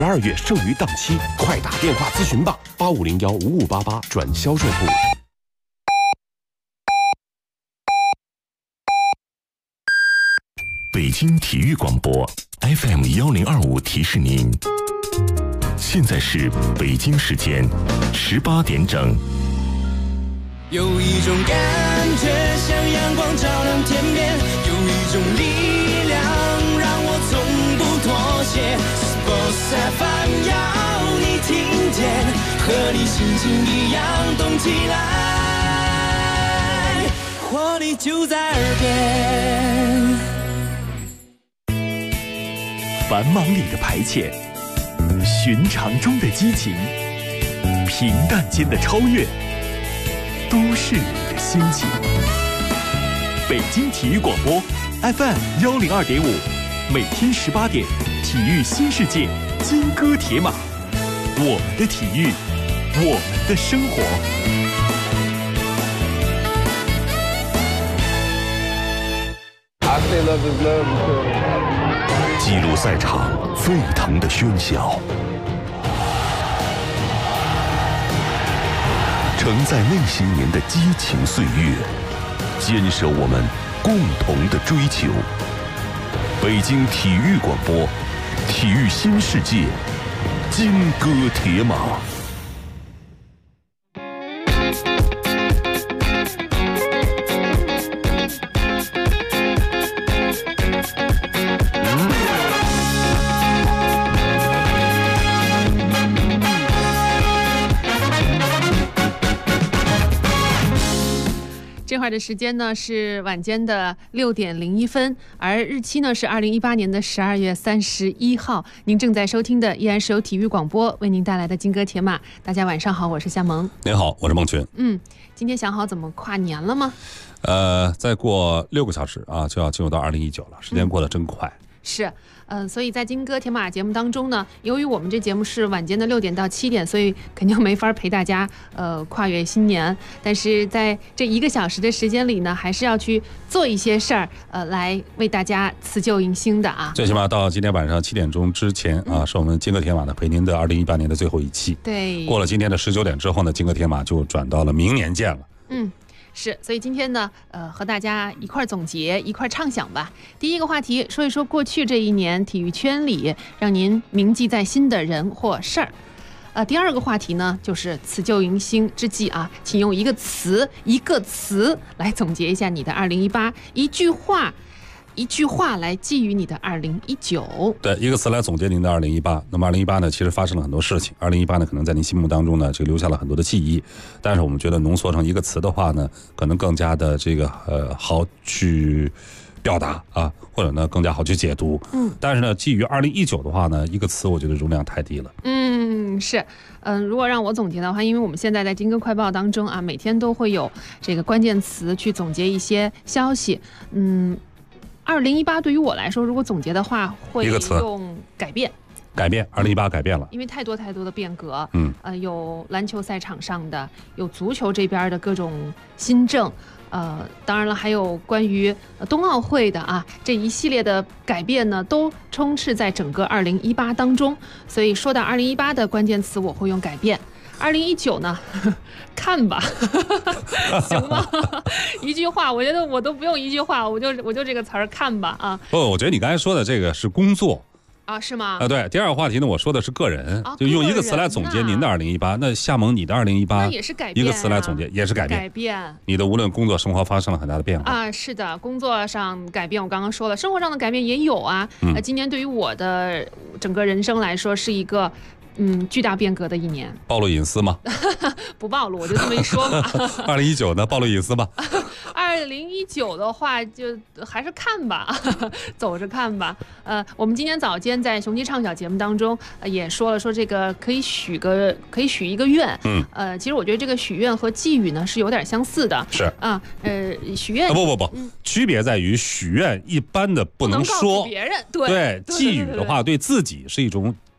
12月剩余档期，快打电话咨询吧，85015588转销售部。 北京体育广播 FM1025提示您，现在是北京时间18点整。 有一种感觉像阳光照亮天边，有一种力量让我从不妥协。Sports FM 要你听见，和你心情一样动起来，活力就在耳边。 繁忙里的排遣，寻常中的激情，平淡间的超越，都市里的心情。北京体育广播 FM102.5，每天18点，体育新世界，金戈铁马，我们的体育，我们的生活。 记录赛场沸腾的喧嚣，承载那些年的激情岁月，坚守我们共同的追求。北京体育广播，体育新世界，金戈铁马。 这会儿的时间呢是晚间的6点01分，而日期呢是2018年的12月31号。您正在收听的依然是由体育广播为您带来的金戈铁马。大家晚上好，我是夏萌。 您好，我是孟群。 今天想好怎么跨年了吗？ 再过6个小时啊，就要进入到2019了，时间过得真快。 是，所以在金戈铁马节目当中呢，由于我们这节目是晚间的6点到7点，所以肯定没法陪大家跨越新年。但是在这1个小时的时间里呢，还是要去做一些事儿，来为大家辞旧迎新的啊。 最起码到今天晚上7点钟之前啊，是我们金戈铁马的陪您的2018年的最后一期。 对， 过了今天的19点之后呢，金戈铁马就转到了明年见了。 是，所以今天呢，和大家一块总结，一块畅想吧。第一个话题，说一说过去这一年体育圈里让您铭记在心的人或事儿。第二个话题呢，就是辞旧迎新之际啊，请用一个词来总结一下你的2018，一句话来寄予你的2019。 对，一个词来总结您的2018。那么2018呢，其实发生了很多事情。2018呢，可能在您心目当中呢，就留下了很多的记忆。但是我们觉得浓缩成一个词的话呢，可能更加的好去表达啊，或者呢更加好去解读。但是呢，基于2019的话呢，一个词我觉得容量太低了。 是，如果让我总结的话，因为我们现在在金戈快报当中啊，每天都会有这个关键词去总结一些消息。2018对于我来说，如果总结的话，会用改变。 2018改变了， 因为太多的变革。有篮球赛场上的，有足球这边的各种新政。当然了，还有关于冬奥会的啊，这一系列的改变呢，都充斥在整个2018当中。所以说到2018的关键词，我会用改变。2019呢，看吧，行吗？一句话，我觉得我都不用一句话，我就这个词儿看吧啊。 我觉得你刚才说的这个是工作。 是吗？ 对，第二个话题呢，我说的是个人，就用一个词来总结您的2018。那夏萌，你的2018 那也是改变， 一个词来总结也是改变。你的无论工作生活发生了很大的变化啊。是的，工作上改变我刚刚说了，生活上的改变也有啊。今年对于我的整个人生来说是一个巨大变革的一年。 暴露隐私吗？ 不暴露，我就这么一说吧。 2019呢，暴露隐私吧。 2019的话，就还是看吧，走着看吧。我们今天早间在雄鸡畅晓节目当中也说了，说这个可以许一个愿。其实我觉得这个许愿和寄语呢是有点相似的。 是啊，许愿不，区别在于许愿一般的不能说别人， 对，寄语的话对自己是一种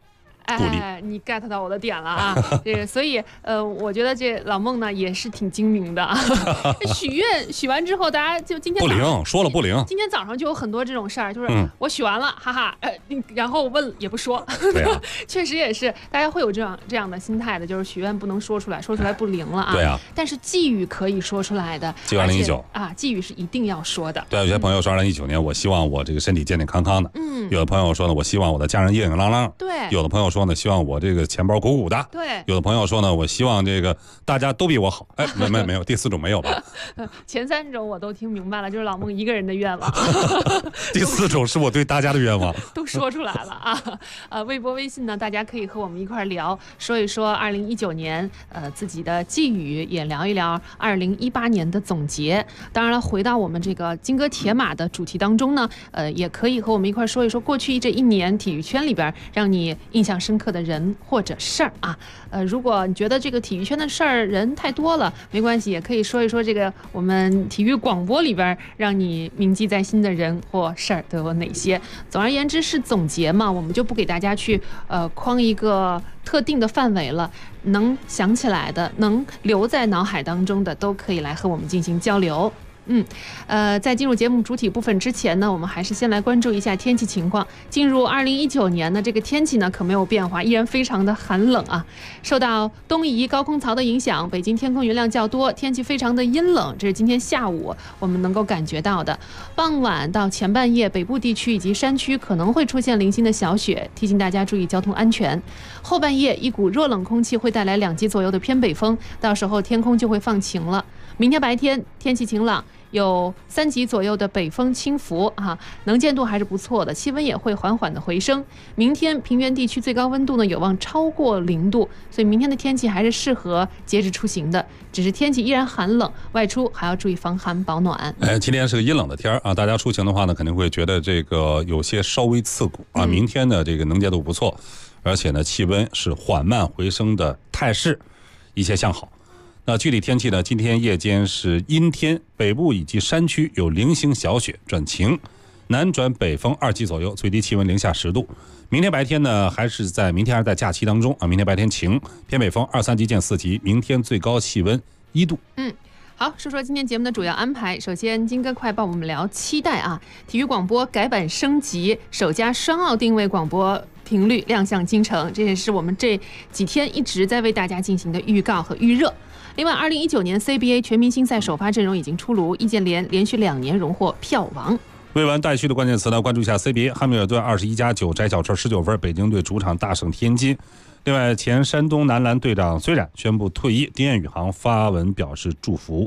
鼓励。 你 get 到我的点了啊！这个，所以我觉得这老孟呢也是挺精明的啊。许愿许完之后，大家就今天不灵，说了不灵。 今天早上就有很多这种事儿，就是我许完了，哈哈，然后问也不说。 对啊， 确实也是，大家会有这样的心态的，就是许愿不能说出来，说出来不灵了啊。 对啊。 但是寄语可以说出来的。 寄2019 啊，寄语是一定要说的。 对，有些朋友说2019年，我希望我这个身体健健康康的。有的朋友说呢，我希望我的家人硬硬朗朗。 对。 有的朋友说呢，希望我这个钱包鼓鼓的。 对。 有的朋友说呢，我希望这个大家都比我好。哎，没有，第4种没有吧？ 前3种我都听明白了，就是老孟一个人的愿望。 第4种是我对大家的愿望， 都说出来了啊！微博、微信呢，大家可以和我们一块聊，说一说2019年自己的寄语，也聊一聊2018年的总结。当然了，回到我们这个金戈铁马的主题当中呢，也可以和我们一块说一说过去这1年体育圈里边让你印象深刻的人或者事儿啊。如果你觉得这个体育圈的事儿人太多了，没关系，也可以说一说这个我们体育广播里边让你铭记在心的人或事儿都有哪些。总而言之是总结嘛，我们就不给大家去框一个特定的范围了，能想起来的，能留在脑海当中的，都可以来和我们进行交流。在进入节目主体部分之前呢，我们还是先来关注一下天气情况。进入2019年的这个天气呢，可没有变化，依然非常的寒冷啊。受到东移高空槽的影响，北京天空云量较多，天气非常的阴冷，这是今天下午我们能够感觉到的。傍晚到前半夜，北部地区以及山区可能会出现零星的小雪，提醒大家注意交通安全。后半夜，一股弱冷空气会带来2级左右的偏北风，到时候天空就会放晴了。明天白天天气晴朗，有3级左右的北风轻拂啊，能见度还是不错的，气温也会缓缓的回升。明天平原地区最高温度呢有望超过0度，所以明天的天气还是适合节日出行的，只是天气依然寒冷，外出还要注意防寒保暖。 今天是个阴冷的天啊，大家出行的话呢，肯定会觉得这个有些稍微刺骨啊。明天的这个能见度不错，而且呢气温是缓慢回升的态势，一切向好。那具体天气呢？今天夜间是阴天，北部以及山区有零星小雪转晴，南转北风2级左右，最低气温零下10度。明天白天呢，还是在假期当中啊。明天白天晴，偏北风2、3级见4级，明天最高气温1度。 好，说说今天节目的主要安排。首先，金戈快报我们聊期待啊，体育广播改版升级，首家双奥定位广播频率亮相京城，这也是我们这几天一直在为大家进行的预告和预热。另外，2019年 CBA 全明星赛首发阵容已经出炉，易建联连续2年荣获票王。 未完待续的关键词呢，关注一下 CBA， 汉密尔顿21+9摘小车19分，北京队主场大胜天津。另外，前山东男篮队长虽然宣布退役，丁彦雨航发文表示祝福。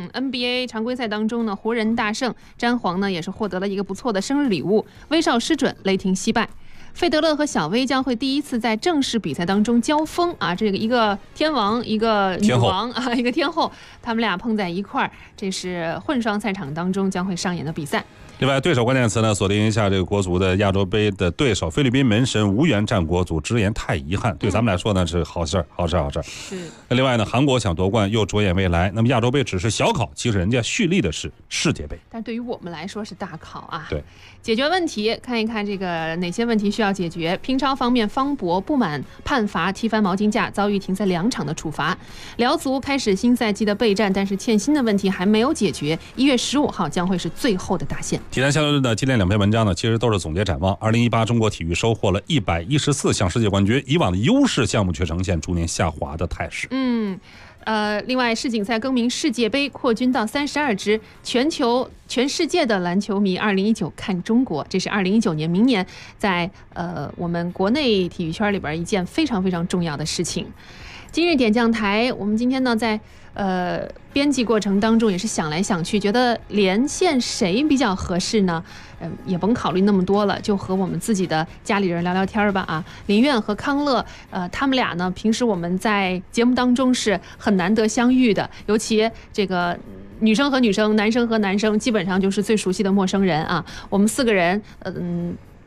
NBA 常规赛当中呢，湖人大胜，詹皇呢也是获得了一个不错的生日礼物，威少失准，雷霆惜败。费德勒和小威将会第一次在正式比赛当中交锋啊！这个一个天王，一个女王啊，一个天后，他们俩碰在一块儿，这是混双赛场当中将会上演的比赛。 另外，对手关键词呢，锁定一下这个国足的亚洲杯的对手菲律宾门神无缘战国足，直言太遗憾。对咱们来说呢是好事。 是。 另外呢，韩国想夺冠又着眼未来，那么亚洲杯只是小考，其实人家蓄力的是世界杯。 但对于我们来说是大考啊。 对。 解决问题，看一看这个哪些问题需要解决。乒超方面，方博不满判罚踢翻毛巾架，遭遇停赛2场的处罚。辽足开始新赛季的备战，但是欠薪的问题还没有解决。1月15号将会是最后的大限。 体坛相对论的今天2篇文章呢，其实都是总结展望。2018中国体育收获了114项世界冠军，以往的优势项目却呈现逐年下滑的态势。 另外世锦赛更名世界杯，扩军到32支，全世界的篮球迷2019看中国，这是2019年明年在我们国内体育圈里边一件非常非常重要的事情。今日点将台，我们今天呢在编辑过程当中也是想来想去，觉得连线谁比较合适呢？也甭考虑那么多了，就和我们自己的家里人聊聊天吧啊！林苑和康乐，他们俩呢，平时我们在节目当中是很难得相遇的，尤其这个女生和女生、男生和男生，基本上就是最熟悉的陌生人啊。我们4个人，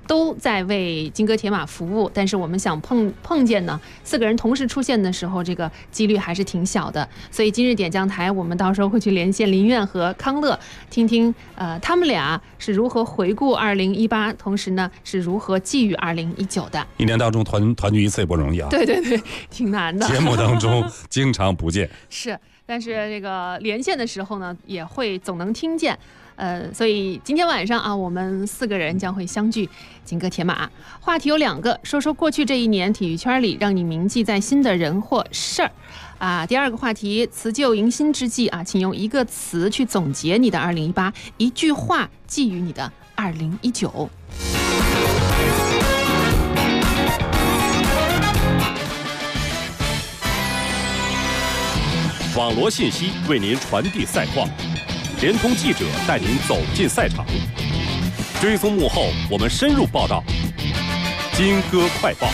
都在为金戈铁马服务，但是我们想碰见呢4个人同时出现的时候，这个几率还是挺小的。所以今日点将台，我们到时候会去连线林苑和康乐，听听他们俩是如何回顾2018，同时呢是如何寄予2019的。 一年当中团聚一次也不容易啊。 对对对，挺难的。 节目当中经常不见。 是，但是这个连线的时候呢，也会总能听见。所以今天晚上啊，我们4个人将会相聚金戈铁马。话题有2个，说说过去这一年体育圈里让你铭记在心的人或事儿。第2个话题，辞旧迎新之际啊，请用1个词去总结你的2018，一句话寄予你的2019。 网罗信息为您传递赛况，联通记者带您走进赛场，追踪幕后，我们深入报道。金戈快报。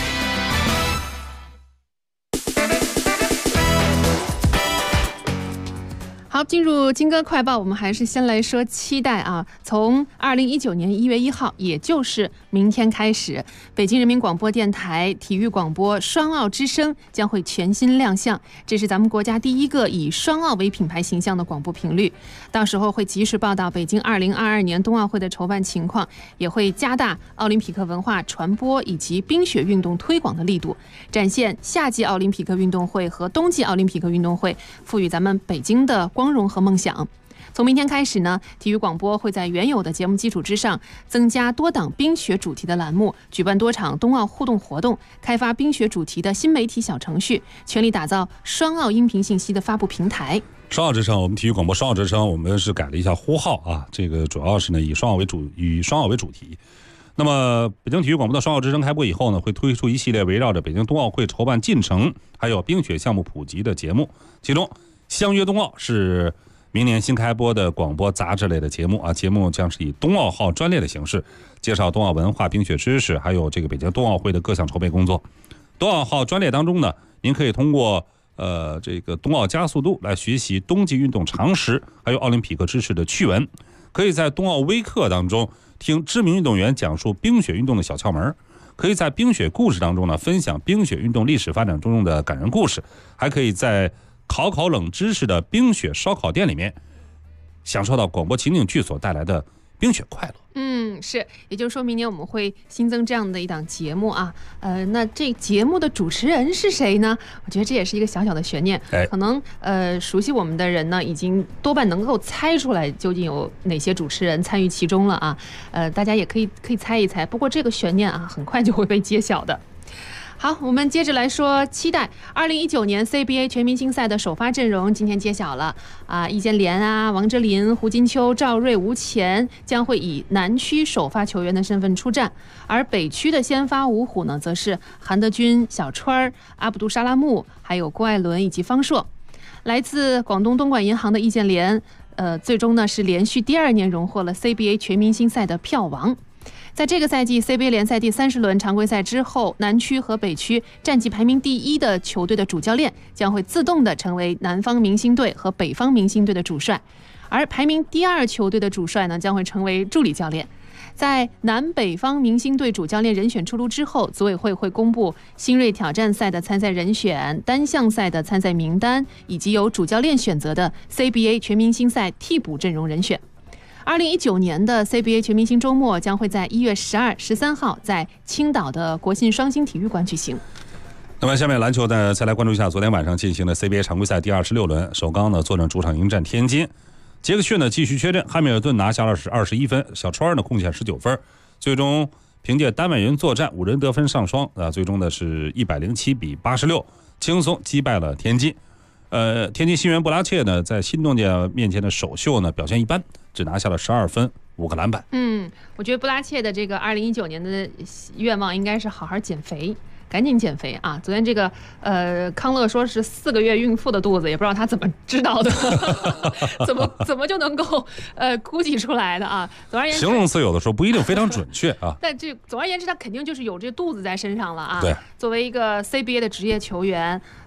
好，进入金戈快报，我们还是先来说期待啊。从2019年1月1号，也就是明天开始，北京人民广播电台体育广播双奥之声将会全新亮相，这是咱们国家第一个以双奥为品牌形象的广播频率。到时候会及时报道北京2022年冬奥会的筹办情况，也会加大奥林匹克文化传播以及冰雪运动推广的力度，展现夏季奥林匹克运动会和冬季奥林匹克运动会赋予咱们北京的光荣和梦想。从明天开始呢，体育广播会在原有的节目基础之上，增加多档冰雪主题的栏目，举办多场冬奥互动活动，开发冰雪主题的新媒体小程序，全力打造双奥音频信息的发布平台。 双奥之声，我们体育广播双奥之声，我们是改了一下呼号啊，这个主要是呢以双奥为主题。那么北京体育广播的双奥之声开播以后呢，会推出一系列围绕着北京冬奥会筹办进程还有冰雪项目普及的节目，其中相约冬奥是明年新开播的广播杂志类的节目啊，节目将是以冬奥号专列的形式介绍冬奥文化、冰雪知识，还有这个北京冬奥会的各项筹备工作。冬奥号专列当中呢，您可以通过这个冬奥加速度来学习冬季运动常识，还有奥林匹克知识的趣闻。可以在冬奥微课当中听知名运动员讲述冰雪运动的小窍门，可以在冰雪故事当中呢分享冰雪运动历史发展中的感人故事，还可以在考冷知识的冰雪烧烤店里面享受到广播情景剧所带来的冰雪快乐。 是，也就是说明年我们会新增这样的一档节目啊。那这节目的主持人是谁呢？我觉得这也是一个小小的悬念。可能熟悉我们的人呢，已经多半能够猜出来究竟有哪些主持人参与其中了啊。大家也可以猜一猜，不过这个悬念啊，很快就会被揭晓的。好，我们接着来说期待2019年 CBA 全明星赛的首发阵容今天揭晓了啊，易建联啊、王哲林、胡金秋、赵睿、吴前将会以南区首发球员的身份出战，而北区的先发五虎呢，则是韩德君、小川、阿卜杜沙拉木，还有郭艾伦以及方硕。来自广东东莞银行的易建联，最终呢是连续第2年荣获了 CBA 全明星赛的票王。在这个赛季 CBA 联赛第30轮常规赛之后，南区和北区战绩排名第1的球队的主教练将会自动的成为南方明星队和北方明星队的主帅，而排名第2球队的主帅呢将会成为助理教练。在南北方明星队主教练人选出炉之后，组委会会公布新锐挑战赛的参赛人选、单项赛的参赛名单，以及由主教练选择的 CBA 全明星赛替补阵容人选。2019年的 CBA 全明星周末将会在1月12、13号在青岛的国信双星体育馆举行。 那么下面篮球呢，再来关注一下昨天晚上进行的 CBA 常规赛第26轮，首钢呢坐镇主场迎战天津，杰克逊呢继续缺阵，汉密尔顿拿下了21分，小川呢贡献19分，最终凭借丹麦人作战5人得分上双最终呢是107比86轻松击败了天津。天津新援布拉切呢在新东家面前的首秀呢表现一般，只拿下了12分5个篮板。 我觉得布拉切的这个2019年的愿望应该是好好减肥，赶紧减肥啊！昨天这个康乐说是4个月孕妇的肚子，也不知道他怎么知道的，怎么就能够估计出来的啊？总而言之， 形容词有的时候不一定非常准确啊。 但这总而言之，他肯定就是有这肚子在身上了啊。 对， 作为一个 CBA 的职业球员。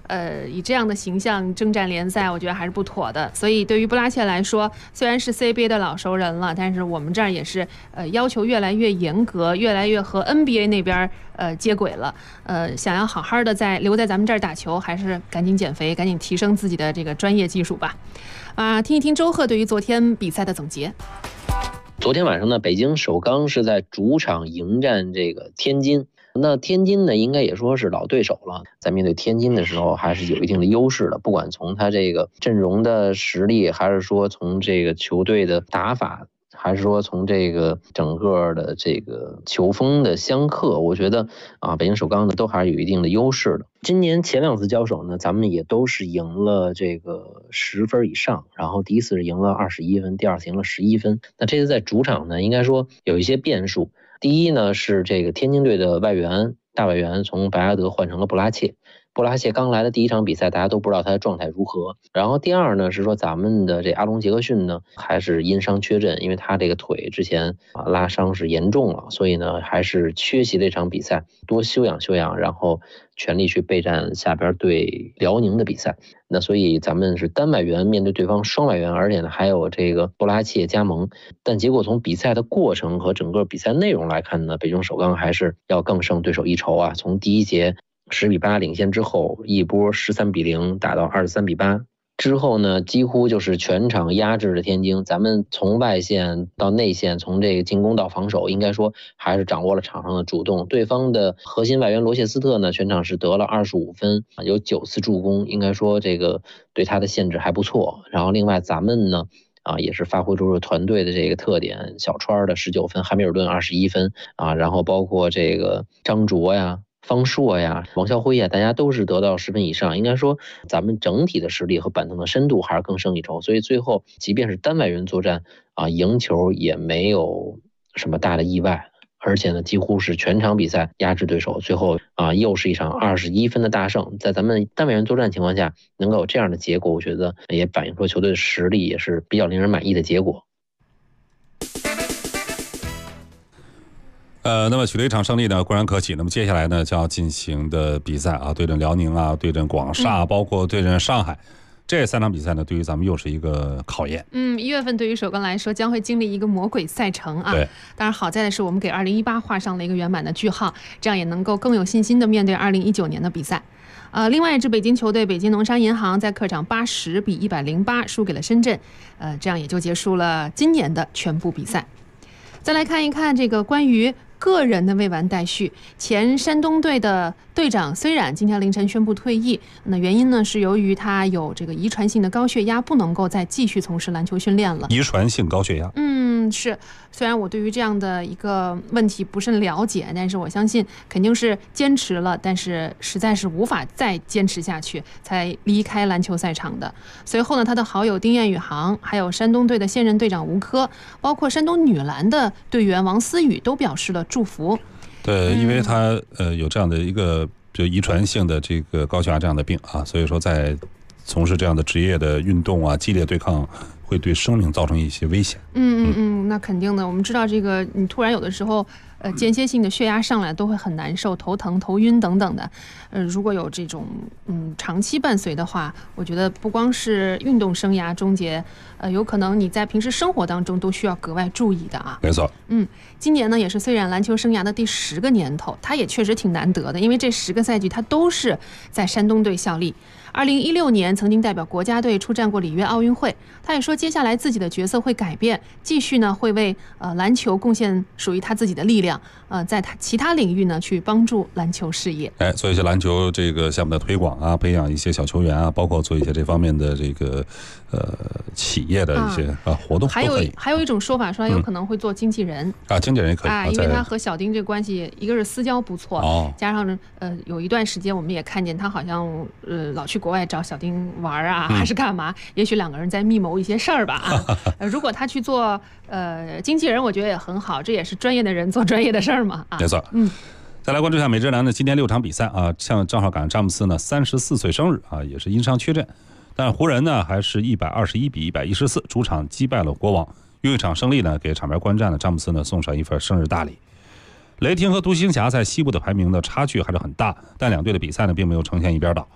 以这样的形象征战联赛，我觉得还是不妥的。所以对于布拉切来说，虽然是 CBA 的老熟人了，但是我们这儿也是要求越来越严格，越来越和 NBA 那边接轨了。想要好好的留在咱们这儿打球，还是赶紧减肥，赶紧提升自己的这个专业技术吧。听一听周贺对于昨天比赛的总结。 昨天晚上呢，北京首钢是在主场迎战这个天津。那天津呢，应该也说是老对手了，在面对天津的时候还是有一定的优势的，不管从他这个阵容的实力，还是说从这个球队的打法，还是说从这个整个的这个球风的相克，我觉得北京首钢呢都还是有一定的优势的。今年前2次交手呢，咱们也都是赢了这个10分以上，然后第一次是赢了21分，第二次赢了11分。那这次在主场呢，应该说有一些变数。第一呢是这个天津队的大外援从白阿德换成了布拉切刚来的第一场比赛，大家都不知道他的状态如何。然后第二呢是说咱们的这阿隆杰克逊呢还是因伤缺阵，因为他这个腿之前拉伤是严重了，所以呢还是缺席这场比赛，多休养，然后全力去备战下边对辽宁的比赛。那所以咱们是单外援面对对方双外援，而且呢还有这个布拉切加盟。但结果从比赛的过程和整个比赛内容来看呢，北京首钢还是要更胜对手一筹啊。从第一节10-8领先之后，一波13-0打到23-8之后呢，几乎就是全场压制了天津。咱们从外线到内线，从这个进攻到防守，应该说还是掌握了场上的主动。对方的核心外援罗谢斯特呢，全场是得了25分，有9次助攻，应该说这个对他的限制还不错。然后另外咱们呢也是发挥出了团队的这个特点，小川的19分，汉密尔顿21分然后包括这个张卓呀、方硕呀、王肖辉呀，大家都是得到10分以上。应该说咱们整体的实力和板凳的深度还是更胜一筹，所以最后即便是单外援作战赢球也没有什么大的意外，而且呢几乎是全场比赛压制对手，最后又是一场21分的大胜。在咱们单外援作战情况下能够有这样的结果，我觉得也反映出球队的实力，也是比较令人满意的结果。 那么取得一场胜利呢，固然可喜。那么接下来呢，将要进行的比赛对阵辽宁对阵广厦，包括对阵上海，这3场比赛呢，对于咱们又是一个考验。1 月份对于首钢来说，将会经历一个魔鬼赛程对， 当然好在的是，我们给2018画上了一个圆满的句号，这样也能够更有信心的面对2019年的比赛。另外一支北京球队北京农商银行在客场80-108输给了深圳，这样也就结束了今年的全部比赛。再来看一看这个关于个人的未完待续，前山东队的队长虽然今天凌晨宣布退役，那原因呢是由于他有这个遗传性的高血压，不能够再继续从事篮球训练了。 遗传性高血压， 是。虽然我对于这样的一个问题不甚了解，但是我相信肯定是坚持了，但是实在是无法再坚持下去，才离开篮球赛场的。随后呢，他的好友丁彦雨航，还有山东队的现任队长吴科，包括山东女篮的队员王思雨都表示了祝福。 对，因为他有这样的一个就遗传性的这个高血压这样的病所以说在从事这样的职业的运动激烈对抗，会对生命造成一些危险。 那肯定的。我们知道这个，你突然有的时候间歇性的血压上来都会很难受，头疼、头晕等等的。如果有这种长期伴随的话，我觉得不光是运动生涯终结，有可能你在平时生活当中都需要格外注意的没错。 今年呢也是虽然篮球生涯的第10个年头，他也确实挺难得的，因为这10个赛季他都是在山东队效力。2016年曾经代表国家队出战过里约奥运会，他也说接下来自己的角色会改变，继续呢会为篮球贡献属于他自己的力量，在他其他领域呢去帮助篮球事业。 做一些篮球这个项目的推广培养一些小球员包括做一些这方面的这个企业的一些活动。还有一种说法说他有可能会做经纪人经纪人也可以因为他和小丁这关系，一个是私交不错，加上有一段时间我们也看见他好像老去国外找小丁玩还是干嘛，也许2个人在密谋一些事儿吧如果他去做经纪人，我觉得也很好，这也是专业的人做专业的事儿嘛没错。再来关注一下美职篮的今天6场比赛像正好赶上詹姆斯呢34岁生日也是因伤缺阵，但湖人呢还是121-114主场击败了国王，用一场胜利呢给场边观战的詹姆斯呢送上一份生日大礼。雷霆和独行侠在西部的排名的差距还是很大，但2队的比赛呢并没有呈现一边倒。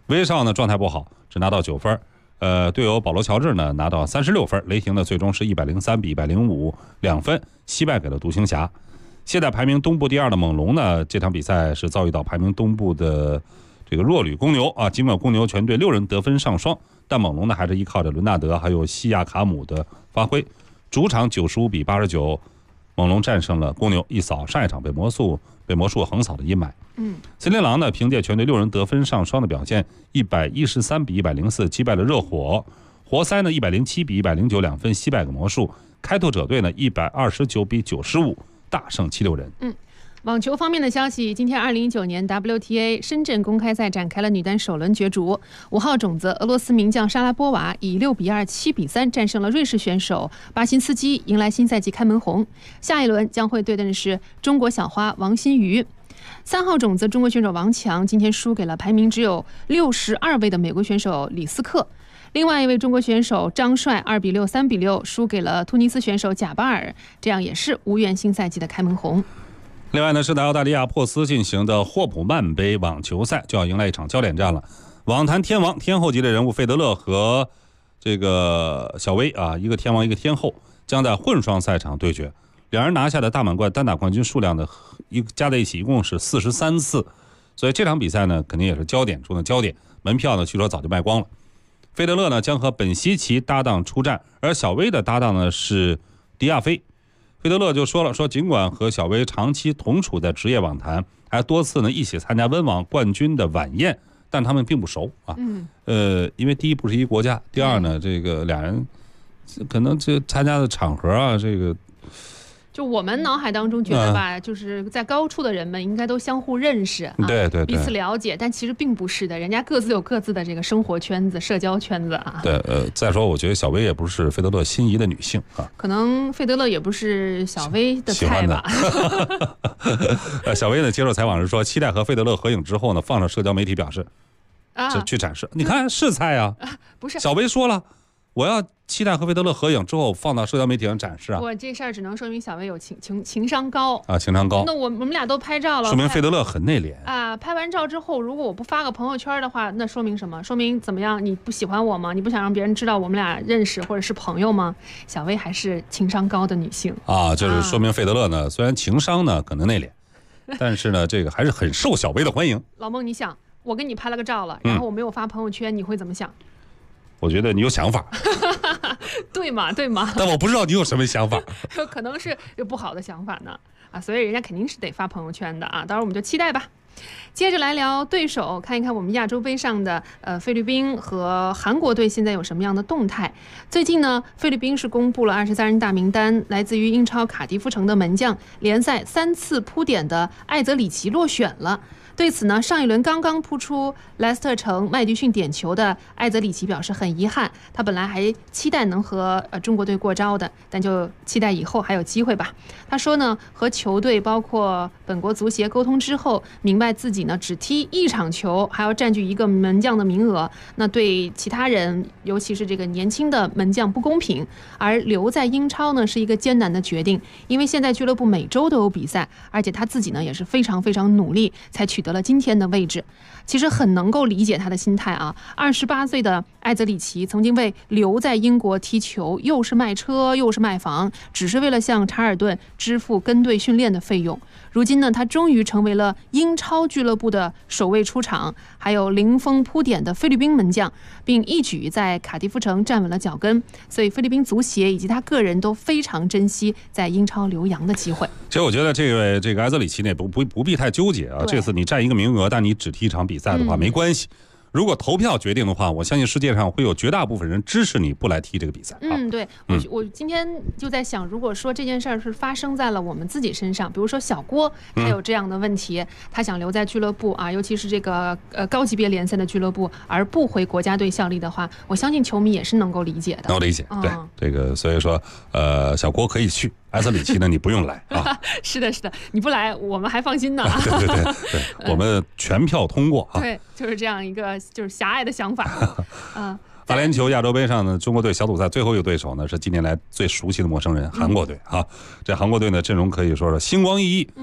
威少呢状态不好，只拿到9分。队友保罗乔治呢拿到36分，雷霆呢最终是103比105，2分惜败给了独行侠。现在排名东部第2的猛龙呢，这场比赛是遭遇到排名东部的这个弱旅公牛啊。尽管公牛全队6人得分上双，但猛龙呢还是依靠着伦纳德还有西亚卡姆的发挥，主场95比89，猛龙战胜了公牛，一扫上一场被魔术横扫的阴霾。森林狼呢凭借全队6人得分上双的表现，113比104击败了热火。活塞呢107比109，2分惜败给魔术。开拓者队呢129比95大胜76人。 网球方面的消息，今天2019年 WTA 深圳公开赛展开了女单首轮角逐，5号种子俄罗斯名将莎拉波娃以6比2、7比3战胜了瑞士选手巴辛斯基，迎来新赛季开门红。下一轮将会对阵的是中国小花王欣瑜。3号种子中国选手王强今天输给了排名只有62位的美国选手李斯克。另外一位中国选手张帅2比6、3比6输给了突尼斯选手贾巴尔，这样也是无缘新赛季的开门红。 另外呢，是在澳大利亚珀斯进行的霍普曼杯网球赛就要迎来一场焦点战了。网坛天王天后级的人物费德勒和这个小威啊，一个天王一个天后，将在混双赛场对决。两人拿下的大满贯单打冠军数量的加在一起一共是43次，所以这场比赛呢肯定也是焦点中的焦点。门票呢据说早就卖光了。费德勒呢将和本西奇搭档出战，而小威的搭档呢是迪亚菲。费德勒就说了，尽管和小威长期同处在职业网坛，还多次呢一起参加温网冠军的晚宴，但他们并不熟啊。因为第一不是一国家，第二呢这个俩人可能这参加的场合啊，这个就我们脑海当中觉得吧，就是在高处的人们应该都相互认识啊， 对， 彼此了解，但其实并不是的，人家各自有各自的这个生活圈子、社交圈子啊。 对，再说我觉得小威也不是费德勒心仪的女性啊， 可能费德勒也不是小威的菜吧。 小威呢接受采访时说，期待和费德勒合影之后呢，放上社交媒体表示去展示，你看是菜啊， 不是。 小威说了，我要期待和费德勒合影之后放到社交媒体上展示啊！ 我这事儿只能说明小威有情商高啊，情商高。 那我们俩都拍照了， 说明费德勒很内敛啊。拍完照之后，如果我不发个朋友圈的话，那说明什么？说明怎么样？你不喜欢我吗？你不想让别人知道我们俩认识或者是朋友吗？小威还是情商高的女性啊，就是说明费德勒呢，虽然情商呢可能内敛，但是呢，这个还是很受小威的欢迎。 老孟，你想，我跟你拍了个照了，然后我没有发朋友圈，你会怎么想？ 我觉得你有想法， 对嘛？ 但我不知道你有什么想法， 可能是有不好的想法呢啊，所以人家肯定是得发朋友圈的啊，到时候我们就期待吧。接着来聊对手，看一看我们亚洲杯上的菲律宾和韩国队现在有什么样的动态。最近呢，菲律宾是公布了23人大名单，来自于英超卡迪夫城的门将，联赛3次扑点的艾泽里奇落选了。对此呢，上一轮刚刚扑出莱斯特城麦迪逊点球的艾泽里奇表示很遗憾，他本来还期待能和中国队过招的，但就期待以后还有机会吧。他说呢，和球队包括本国足协沟通之后，明白自己呢只踢1场球，还要占据一个门将的名额，那对其他人，尤其是这个年轻的门将不公平。而留在英超呢是一个艰难的决定，因为现在俱乐部每周都有比赛，而且他自己呢也是非常非常努力才取得了今天的位置。其实很能够理解他的心态啊。28岁的艾泽里奇曾经为留在英国踢球，又是卖车又是卖房，只是为了向查尔顿支付跟队训练的费用。如今呢，他终于成为了英超俱乐部的首位出场，还有零封扑点的菲律宾门将，并一举在卡迪夫城站稳了脚跟。所以菲律宾足协以及他个人都非常珍惜在英超留洋的机会。 其实我觉得这个艾泽里奇呢不必太纠结啊，这次你占一个名额，但你只踢一场比赛的话没关系。如果投票决定的话，我相信世界上会有绝大部分人支持你不来踢这个比赛。 对，我今天就在想，如果说这件事儿是发生在了我们自己身上，比如说小郭他有这样的问题，他想留在俱乐部啊，尤其是这个高级别联赛的俱乐部，而不回国家队效力的话，我相信球迷也是能够理解的。 能够理解，对这个，所以说小郭可以去。艾泽里奇呢，你不用来啊！ 是的，你不来，我们还放心呢。 对，我们全票通过啊！ 对，就是这样一个就是狭隘的想法阿联酋亚洲杯上呢，中国队小组赛最后一个对手呢是近年来最熟悉的陌生人韩国队啊。这韩国队呢阵容可以说是星光熠熠。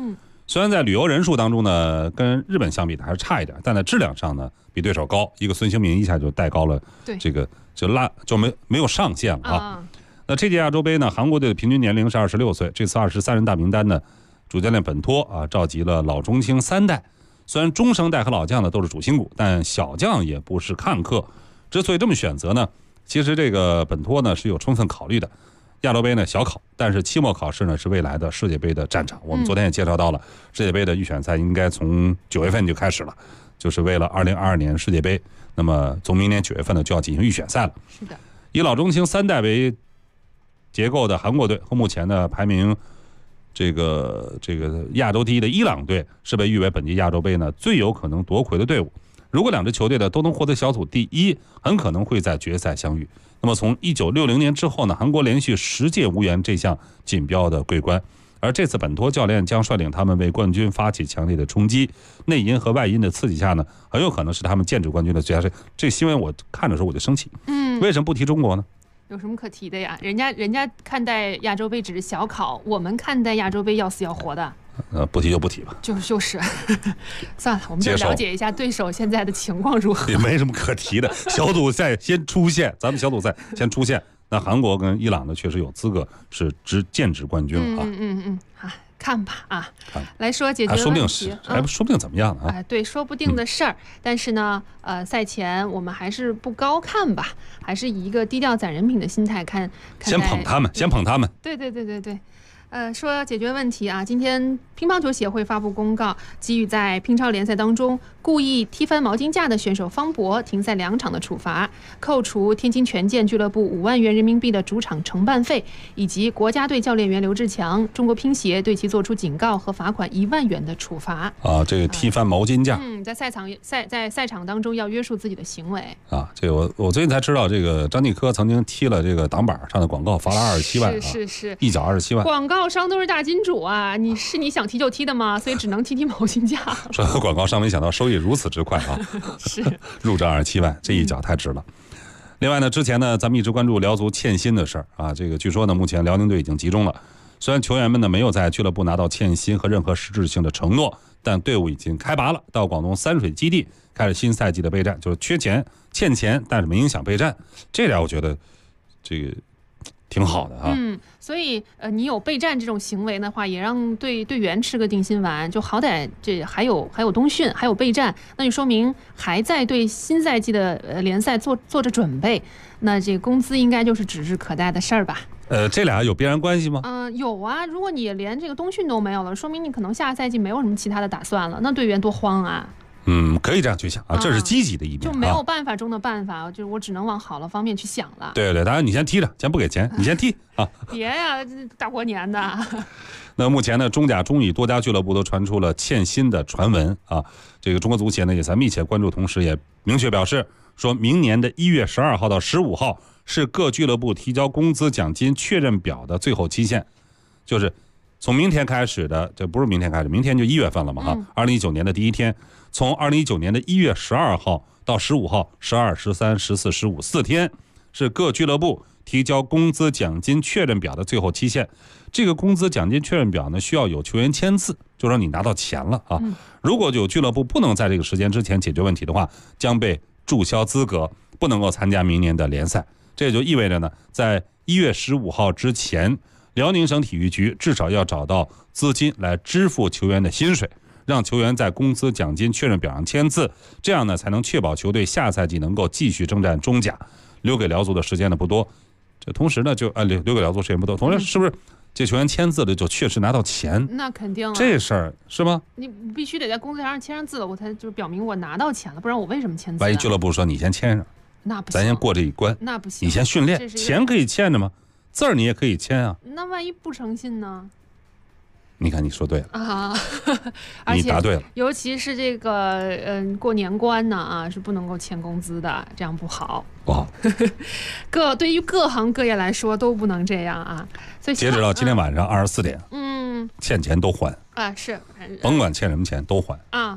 虽然在旅游人数当中呢，跟日本相比的还是差一点，但在质量上呢，比对手高。一个孙兴民一下就带高了，这个就没有上限了啊。那这届亚洲杯呢，韩国队的平均年龄是26岁。这次23人大名单呢，主教练本托啊召集了老中青3代。虽然中生代和老将呢都是主心骨，但小将也不是看客。之所以这么选择呢，其实这个本托呢是有充分考虑的。亚洲杯呢小考，但是期末考试呢是未来的世界杯的战场。我们昨天也介绍到了，世界杯的预选赛应该从9月份就开始了，就是为了2022年世界杯。那么从明年9月份呢就要进行预选赛了。 是的， 以老中青3代为结构的韩国队和目前的排名这个亚洲第一的伊朗队是被誉为本届亚洲杯呢最有可能夺魁的队伍。如果两支球队呢都能获得小组第一，很可能会在决赛相遇。那么从1960年之后呢，韩国连续10届无缘这项锦标的桂冠，而这次本托教练将率领他们为冠军发起强烈的冲击。内因和外因的刺激下呢，很有可能是他们剑指冠军的最佳胜。这新闻我看的时候我就生气，为什么不提中国呢？ 有什么可提的呀？人家看待亚洲杯只是小考，我们看待亚洲杯要死要活的。 不提就不提吧。 就是算了，我们就了解一下对手现在的情况如何。 也没什么可提的，小组赛先出现，咱们小组赛先出现。那韩国跟伊朗呢，确实有资格是剑指冠军了啊。看吧啊，来说解决问题， 说不定怎么样啊？ 对，说不定的事儿。但是呢，赛前我们还是不高看吧，还是以一个低调攒人品的心态看。 先捧他们，先捧他们。 对。说解决问题啊，今天乒乓球协会发布公告，给予在乒超联赛当中故意踢翻毛巾架的选手方博停赛2场的处罚，扣除天津权健俱乐部5万元人民币的主场承办费，以及国家队教练员刘志强、中国乒协对其作出警告和罚款1万元的处罚。 啊，这个踢翻毛巾架， 在赛场当中要约束自己的行为啊。这个我最近才知道，这个张继科曾经踢了这个挡板上的广告，罚了27万， 是一脚27万。 广告商都是大金主啊，你想踢就踢的吗？所以只能踢毛巾架。 说广告商没想到收益如此之快啊！ 是入账27万，这一脚太值了。另外呢，之前呢，咱们一直关注辽足欠薪的事儿啊。这个据说呢，目前辽宁队已经集中了。虽然球员们呢没有在俱乐部拿到欠薪和任何实质性的承诺，但队伍已经开拔了，到广东三水基地开始新赛季的备战，就是欠钱，但是没影响备战。这点我觉得这个挺好的啊。 所以你有备战这种行为的话，也让队员吃个定心丸，就好歹这还有冬训，还有备战，那就说明还在对新赛季的联赛做着准备。那这工资应该就是指日可待的事儿吧？ 这俩有必然关系吗？ 有啊。如果你连这个冬训都没有了，说明你可能下赛季没有什么其他的打算了，那队员多慌啊！ 可以这样去想啊，这是积极的一面， 就没有办法中的办法，就是我只能往好了方面去想了。 对，当然你先踢着，先不给钱，你先踢啊！ 别呀，大过年的。 那目前呢，中甲、中乙多家俱乐部都传出了欠薪的传闻啊。这个中国足协呢也在密切关注，同时也明确表示，说明年的1月12号到15号是各俱乐部提交工资奖金确认表的最后期限，就是从明天开始的，这不是明天开始，明天就1月份了嘛哈。2019年的第一天，从2019年的1月12号到15号，12、13、14、15 4天是各俱乐部提交工资奖金确认表的最后期限。这个工资奖金确认表呢，需要有球员签字，就让你拿到钱了啊。如果有俱乐部不能在这个时间之前解决问题的话，将被注销资格，不能够参加明年的联赛。这也就意味着呢，在1月15号之前，辽宁省体育局至少要找到资金来支付球员的薪水，让球员在工资奖金确认表上签字，这样呢才能确保球队下赛季能够继续征战中甲。留给辽足的时间呢不多，这同时呢就留给辽足时间不多，同时是不是这球员签字了就确实拿到钱？ 那肯定啊， 这事儿是吗？ 你必须得在工资条上签上字了，我才就是表明我拿到钱了，不然我为什么签字？ 万一俱乐部说你先签上， 那不行， 咱先过这一关， 那不行， 你先训练，钱可以欠着吗？字儿你也可以签啊。 那万一不诚信呢？ 你看你说对了啊， 你答对了。 尤其是这个过年关呢啊，是不能够欠工资的，这样不好。 不好。 对于各行各业来说都不能这样啊。所以截止到今天晚上24点，欠钱都还啊，是， 甭管欠什么钱都还啊。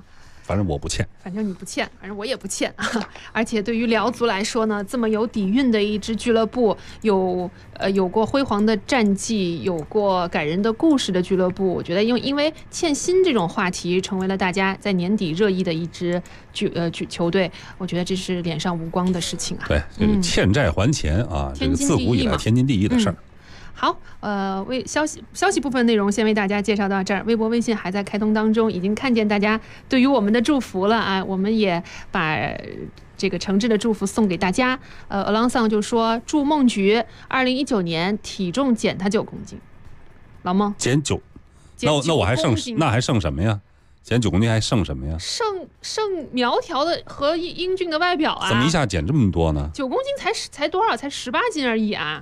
反正我不欠， 反正你不欠，反正我也不欠。而且对于辽足来说呢，这么有底蕴的一支俱乐部，有过辉煌的战绩，有过感人的故事的俱乐部，我觉得因为欠薪这种话题成为了大家在年底热议的一支球队，我觉得这是脸上无光的事情啊。 对，这个欠债还钱啊，这个自古以来天经地义的事儿。 好，为消息部分内容先为大家介绍到这儿。微博、微信还在开通当中，已经看见大家对于我们的祝福了啊！我们也把这个诚挚的祝福送给大家。Alonsong 就说祝孟菊2019年体重减他9公斤。老孟减9，那我还剩什么呀？减9公斤还剩什么呀？ 剩苗条的和英俊的外表啊！ 怎么一下减这么多呢 ？9公斤才多少？才18斤而已啊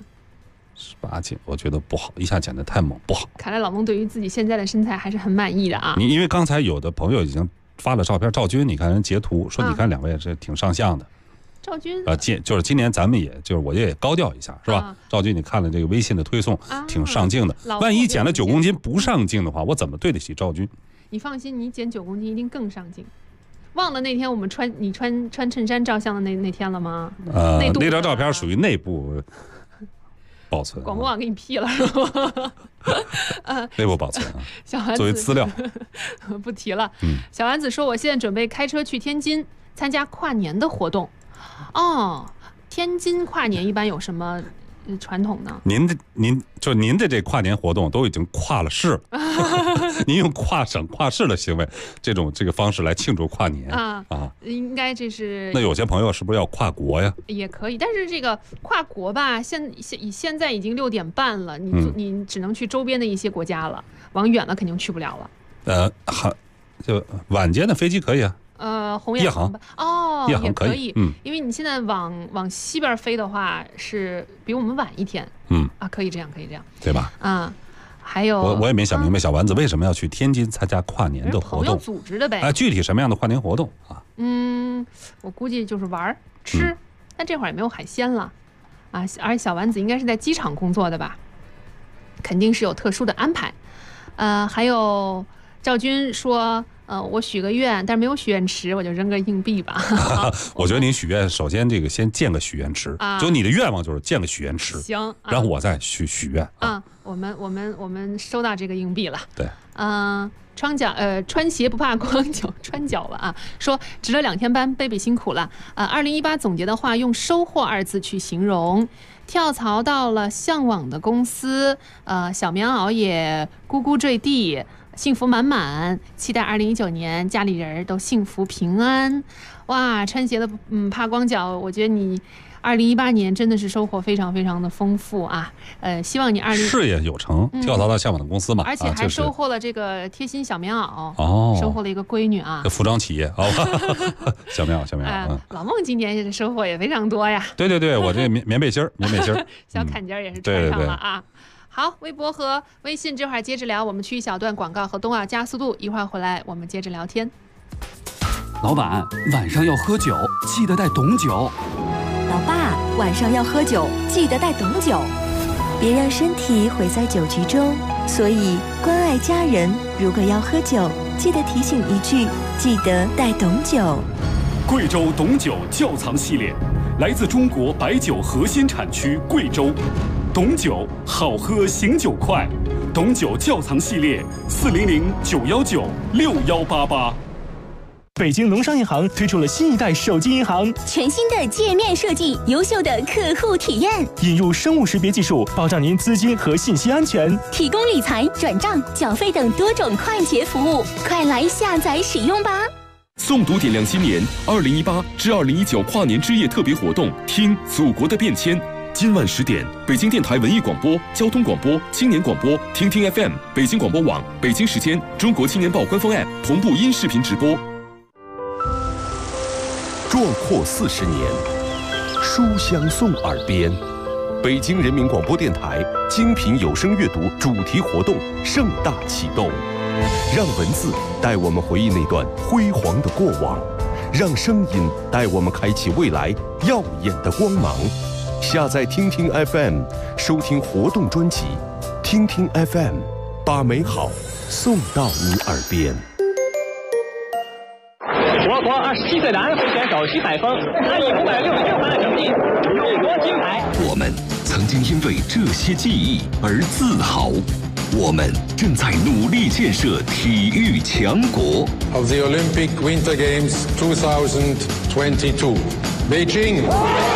！18斤，我觉得不好，一下减得太猛，不好。 看来老孟对于自己现在的身材还是很满意的啊。 因为刚才有的朋友已经发了照片，赵军，你看人截图说，你看两位是挺上相的。 赵军就是今年咱们我也高调一下，是吧？赵军，你看了这个微信的推送，挺上镜的。万一减了9公斤不上镜的话，我怎么对得起赵军？ 你放心，你减9公斤一定更上镜。忘了那天我们你穿衬衫照相的那天了吗？ 那张照片属于内部保存， 广播网给你批了是吧？ 内部保存啊， 小丸子作为资料不提了。小丸子说，我现在准备开车去天津参加跨年的活动。哦，天津跨年一般有什么传统呢？您的这跨年活动都已经跨了市，您用跨省跨市的行为这个方式来庆祝跨年啊，应该这是。那有些朋友是不是要跨国呀？也可以，但是这个跨国吧，现在已经6点半了，你只能去周边的一些国家了，往远了肯定去不了了。就晚间的飞机可以啊。红眼航哦，也可以，因为你现在往西边飞的话是比我们晚一天，可以这样，对吧？还有我也没想明白，小丸子为什么要去天津参加跨年的活动？朋友组织的呗。具体什么样的跨年活动啊？我估计就是玩吃，但这会儿也没有海鲜了啊。而且小丸子应该是在机场工作的吧？肯定是有特殊的安排。还有赵军说。我许个愿，但是没有许愿池，我就扔个硬币吧。我觉得您许愿，首先先建个许愿池，就你的愿望就是建个许愿池，行，然后我再许愿啊。我们收到这个硬币了。对，穿鞋不怕光脚穿脚了啊。说值了2天班，贝贝辛苦了。2018总结的话，用收获2字去形容。跳槽到了向往的公司，小棉袄也咕咕坠地。幸福满满，期待2019年家里人都幸福平安。哇，穿鞋的怕光脚，我觉得你2018年真的是收获非常非常的丰富啊。希望你事业有成，跳槽到向往的公司嘛，而且还收获了这个贴心小棉袄收获了一个闺女啊，服装企业好吧。小棉袄老孟今年收获也非常多呀。对，我这棉背心儿小坎肩也是穿上了啊。好，微博和微信这会儿接着聊，我们去一小段广告和冬奥加速度，一会儿回来我们接着聊天。 老板，晚上要喝酒，记得带董酒。 老爸，晚上要喝酒，记得带董酒。别让身体毁在酒局中，所以关爱家人，如果要喝酒，记得提醒一句，记得带董酒。 贵州董酒窖藏系列，来自中国白酒核心产区贵州。董酒好喝，醒酒快。董酒窖藏系列400-919-6188。 北京农商银行推出了新一代手机银行， 全新的界面设计，优秀的客户体验， 引入生物识别技术，保障您资金和信息安全， 提供理财、转账、缴费等多种快捷服务，快来下载使用吧！ 诵读点亮新年2018至2019跨年之夜特别活动，听祖国的变迁。今晚10点，北京电台文艺广播、交通广播、青年广播、听听 FM、北京广播网、北京时间、中国青年报官方 App 同步音视频直播。 壮阔40年，书香送耳边。北京人民广播电台精品有声阅读主题活动盛大启动，让文字带我们回忆那段辉煌的过往，让声音带我们开启未来耀眼的光芒。下载听听 FM， 收听活动专辑，听听 FM， 把美好送到你耳边。 国27岁的安徽选手徐海峰，他以566分的成绩勇夺金牌。 我们曾经因为这些记忆而自豪，我们正在努力建设体育强国。 Of the Olympic Winter Games 2022, Beijing.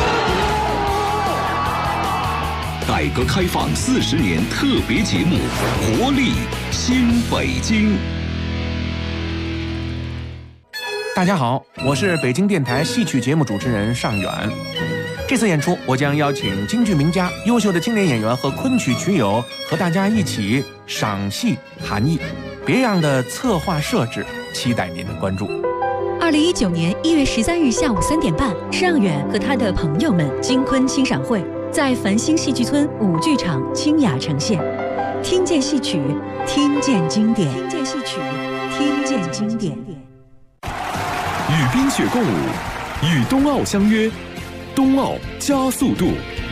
改革开放40年特别节目《活力新北京》。 大家好，我是北京电台戏曲节目主持人尚远。这次演出，我将邀请京剧名家、优秀的青年演员和昆曲曲友和大家一起赏戏谈艺，别样的策划设置，期待您的关注。 2019年1月13日下午3点半，尚远和他的朋友们京昆欣赏会在繁星戏剧村5剧场清雅呈现，听见戏曲，听见经典，听见戏曲，听见经典。 与冰雪共舞，与冬奥相约，冬奥加速度。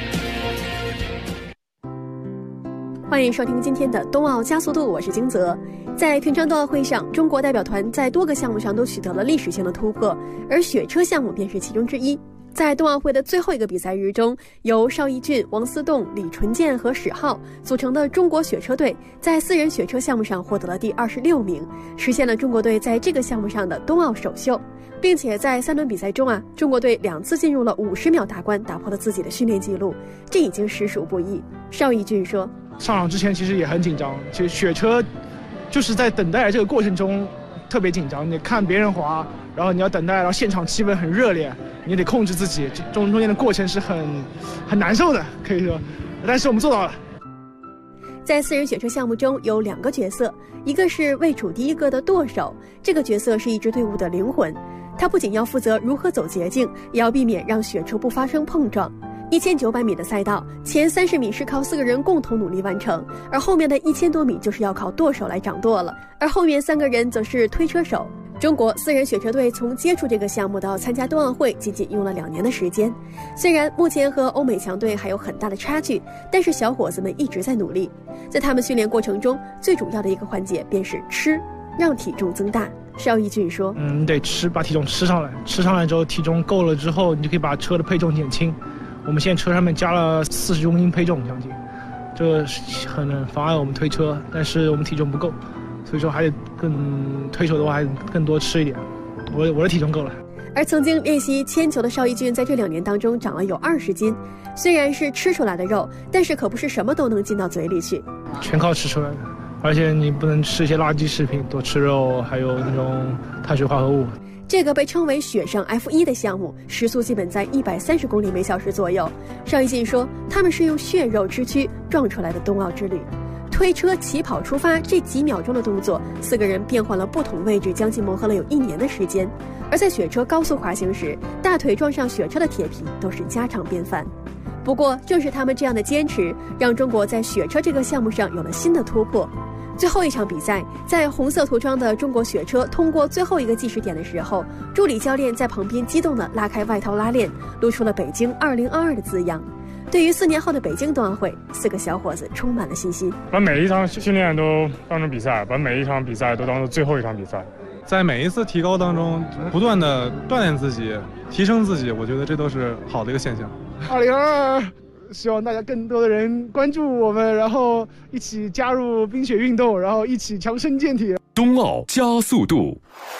欢迎收听今天的冬奥加速度，我是金泽。在平昌冬奥会上，中国代表团在多个项目上都取得了历史性的突破，而雪车项目便是其中之一。在冬奥会的最后一个比赛日中，由邵逸峻、王思栋、李纯建和史浩组成的中国雪车队在4人雪车项目上获得了第26名，实现了中国队在这个项目上的冬奥首秀。并且在3轮比赛中中国队2次进入了50秒大关，打破了自己的训练记录，这已经实属不易。邵逸峻说： 上场之前其实也很紧张，其实雪车就是在等待这个过程中特别紧张，你看别人滑，然后你要等待，然后现场气氛很热烈，你得控制自己，中间的过程是很难受的，可以说，但是我们做到了。 在4人雪车项目中有2个角色，一个是位处第1个的舵手，这个角色是一支队伍的灵魂，他不仅要负责如何走捷径，也要避免让雪车不发生碰撞。1900米的赛道，前30米是靠4个人共同努力完成，而后面的1000多米就是要靠舵手来掌舵了，而后面3个人则是推车手。中国4人雪车队从接触这个项目到参加冬奥会仅仅用了2年的时间，虽然目前和欧美强队还有很大的差距，但是小伙子们一直在努力。在他们训练过程中，最主要的一个环节便是吃，让体重增大。邵逸峻说： 你得吃，把体重吃上来，吃上来之后体重够了之后，你就可以把车的配重减轻。我们现在车上面加了40公斤配重将近，这可能妨碍我们推车，但是我们体重不够，所以说还得推手的话还得更多吃一点。我的体重够了。 而曾经练习铅球的邵逸峻在这2年当中长了有20斤，虽然是吃出来的肉，但是可不是什么都能进到嘴里去， 全靠吃出来的。而且你不能吃一些垃圾食品，多吃肉，还有那种碳水化合物。 这个被称为雪上 F1 的项目，时速基本在130公里每小时左右。邵逸峻说，他们是用血肉之躯撞出来的冬奥之旅。推车起跑出发这几秒钟的动作，4个人变换了不同位置，将近磨合了有1年的时间。而在雪车高速滑行时，大腿撞上雪车的铁皮都是家常便饭。不过正是他们这样的坚持，让中国在雪车这个项目上有了新的突破。最后一场比赛，在红色涂装的中国雪车通过最后一个计时点的时候，助理教练在旁边激动地拉开外套拉链，露出了北京2022的字样。对于4年后的北京冬奥会，4个小伙子充满了信心， 把每一场训练都当成比赛，把每一场比赛都当做最后一场比赛， 在每一次提高当中不断地锻炼自己，提升自己，我觉得这都是好的一个现象。 2022希望大家更多的人关注我们，然后一起加入冰雪运动，然后一起强身健体。 冬奥加速度。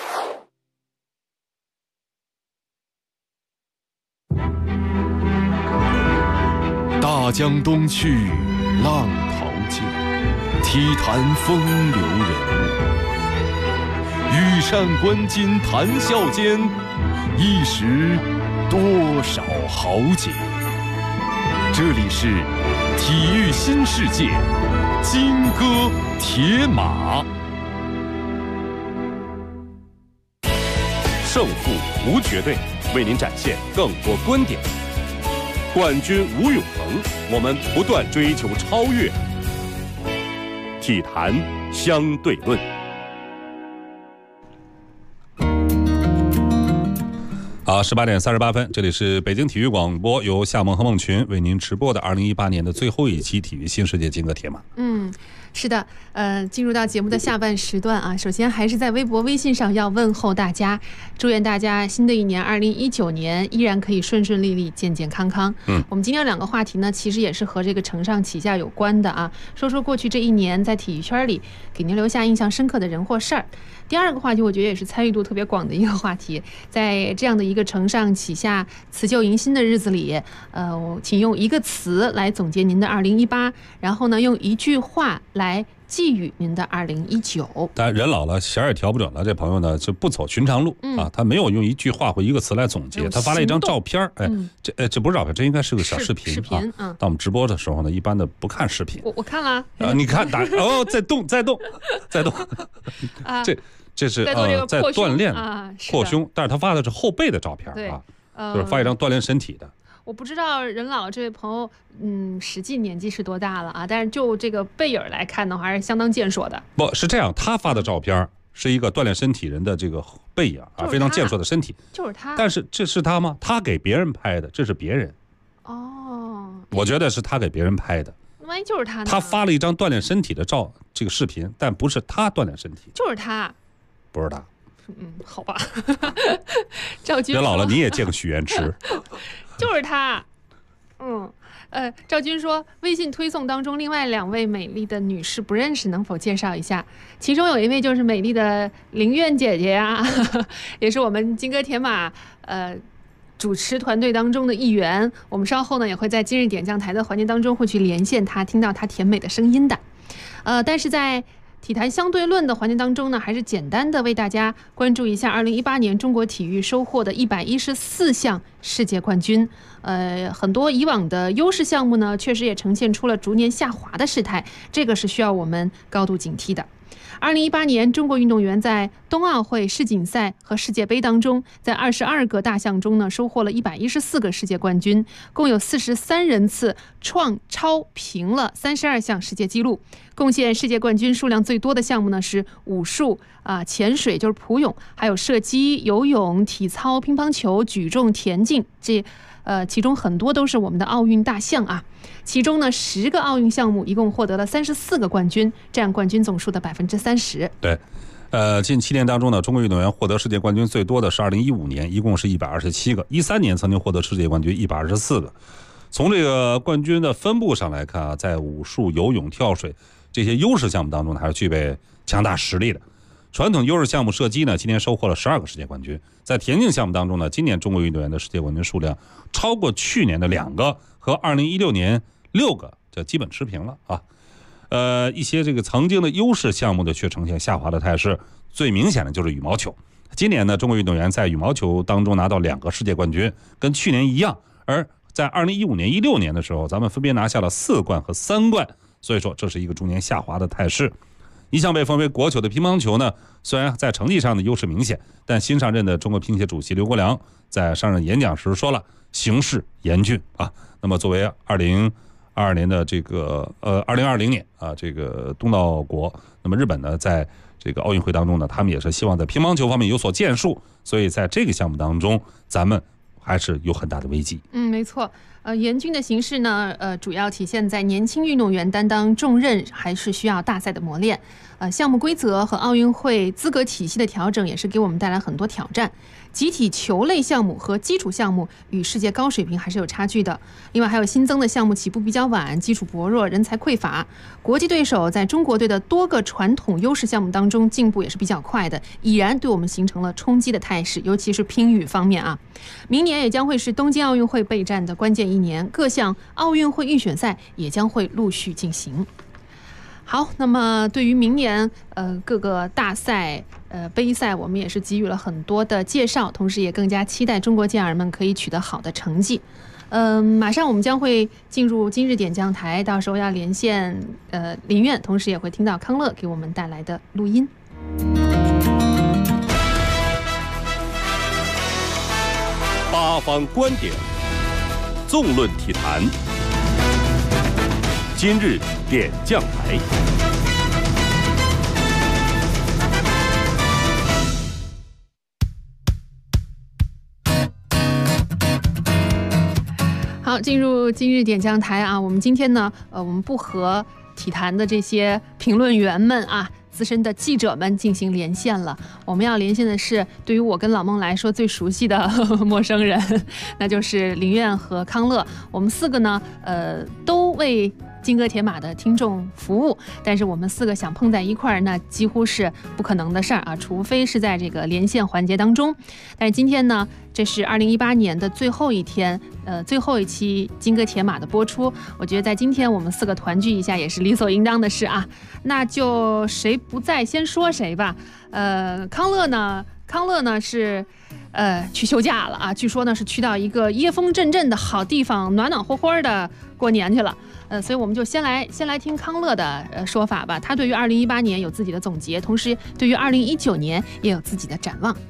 大江东去，浪淘尽，体坛风流人物。羽扇纶巾谈笑间，一时多少豪杰。这里是体育新世界，金戈铁马。胜负无绝对，为您展现更多观点。冠军无永恒，我们不断追求超越。体坛相对论。 好，18点38分，这里是北京体育广播，由夏萌和孟群为您直播的2018年的最后一期体育新世界金戈铁马。 是的，进入到节目的下半时段啊，首先还是在微博、微信上要问候大家，祝愿大家新的一年2019年依然可以顺顺利利、健健康康。我们今天有2个话题呢，其实也是和这个承上启下有关的啊，说说过去这一年在体育圈里给您留下印象深刻的人或事儿。第2个话题，我觉得也是参与度特别广的一个话题，在这样的一个承上启下、辞旧迎新的日子里，我请用一个词来总结您的2018，然后呢，用一句话来寄予您的2019。 但人老了，弦儿也调不准了，这朋友呢就不走寻常路啊，他没有用一句话或一个词来总结，他发了一张照片，这不是照片，这应该是个小视频啊。到我们直播的时候呢，一般的不看视频， 我看了， 你看在动啊，这是在锻炼扩胸，但是他发的是后背的照片啊，就是发一张锻炼身体的。 我不知道任老这位朋友，实际年纪是多大了啊？但是就这个背影来看的话，还是相当健硕的。 不是这样，他发的照片是一个锻炼身体人的这个背影啊，非常健硕的身体， 就是他。 但是这是他吗？他给别人拍的，这是别人。我觉得是他给别人拍的。 万一就是他呢？ 他发了一张锻炼身体的这个视频，但不是他锻炼身体， 就是他， 不是他。 好吧。赵军， 别老了，你也见过许愿池。 就是他，赵军说，微信推送当中另外2位美丽的女士不认识，能否介绍一下？其中有一位就是美丽的林苑姐姐呀，也是我们金戈铁马主持团队当中的一员。我们稍后呢也会在今日点将台的环节当中会去连线她，听到她甜美的声音的。但是在体坛相对论的环节当中呢，还是简单的为大家关注一下2018年中国体育收获的114项世界冠军。很多以往的优势项目呢，确实也呈现出了逐年下滑的势态，这个是需要我们高度警惕的。2018年，中国运动员在冬奥会、世锦赛和世界杯当中，在22个大项中呢，收获了114个世界冠军，共有43人次超平了32项世界纪录。贡献世界冠军数量最多的项目呢是武术潜水就是普泳，还有射击、游泳、体操、乒乓球、举重、田径，其中很多都是我们的奥运大项啊。其中呢，10个奥运项目一共获得了34个冠军，占冠军总数的30%。 对，近7年当中呢，中国运动员获得世界冠军最多的是2015年，一共是127个；13年曾经获得世界冠军124个。从这个冠军的分布上来看啊，在武术、游泳、跳水这些优势项目当中呢，还是具备强大实力的。传统优势项目射击呢，今年收获了12个世界冠军。在田径项目当中呢，今年中国运动员的世界冠军数量超过去年的2个，和2016年6个，这基本持平了啊。一些这个曾经的优势项目的却呈现下滑的态势，最明显的就是羽毛球。今年呢，中国运动员在羽毛球当中拿到2个世界冠军，跟去年一样。而在2015年、16年的时候，咱们分别拿下了4冠和3冠，所以说这是一个逐年下滑的态势。一向被封为国球的乒乓球呢，虽然在成绩上的优势明显，但新上任的中国乒协主席刘国梁在上任演讲时说了，形势严峻啊。那么作为2022年的这个2020年啊这个东道国，那么日本呢在这个奥运会当中呢，他们也是希望在乒乓球方面有所建树，所以在这个项目当中，咱们还是有很大的危机。 没错。严峻的形势呢，主要体现在年轻运动员担当重任，还是需要大赛的磨练。项目规则和奥运会资格体系的调整也是给我们带来很多挑战。集体球类项目和基础项目与世界高水平还是有差距的。另外还有新增的项目起步比较晚，基础薄弱，人才匮乏。国际对手在中国队的多个传统优势项目当中进步也是比较快的，已然对我们形成了冲击的态势，尤其是乒羽方面啊。明年也将会是东京奥运会备战的关键一年，各项奥运会预选赛也将会陆续进行。好，那么对于明年各个大赛杯赛，我们也是给予了很多的介绍，同时也更加期待中国健儿们可以取得好的成绩。马上我们将会进入今日点将台，到时候要连线林苑，同时也会听到康乐给我们带来的录音。 八方观点，纵论体坛。今日点将台。 好，进入今日点将台啊，我们今天呢，我们不和体坛的这些评论员们啊，资深的记者们进行连线了。我们要连线的是对于我跟老孟来说最熟悉的陌生人，那就是林苑和康乐。我们4个呢，都为金戈铁马的听众服务，但是我们4个想碰在一块儿，那几乎是不可能的事儿啊，除非是在这个连线环节当中。但是今天呢，这是2018年的最后一天，最后一期金戈铁马的播出，我觉得在今天我们4个团聚一下也是理所应当的事啊。那就谁不在先说谁吧。康乐呢是去休假了啊，据说呢是去到一个椰风阵阵的好地方，暖暖和和的过年去了。所以我们就先来听康乐的说法吧。他对于2018年有自己的总结，同时对于2019年也有自己的展望。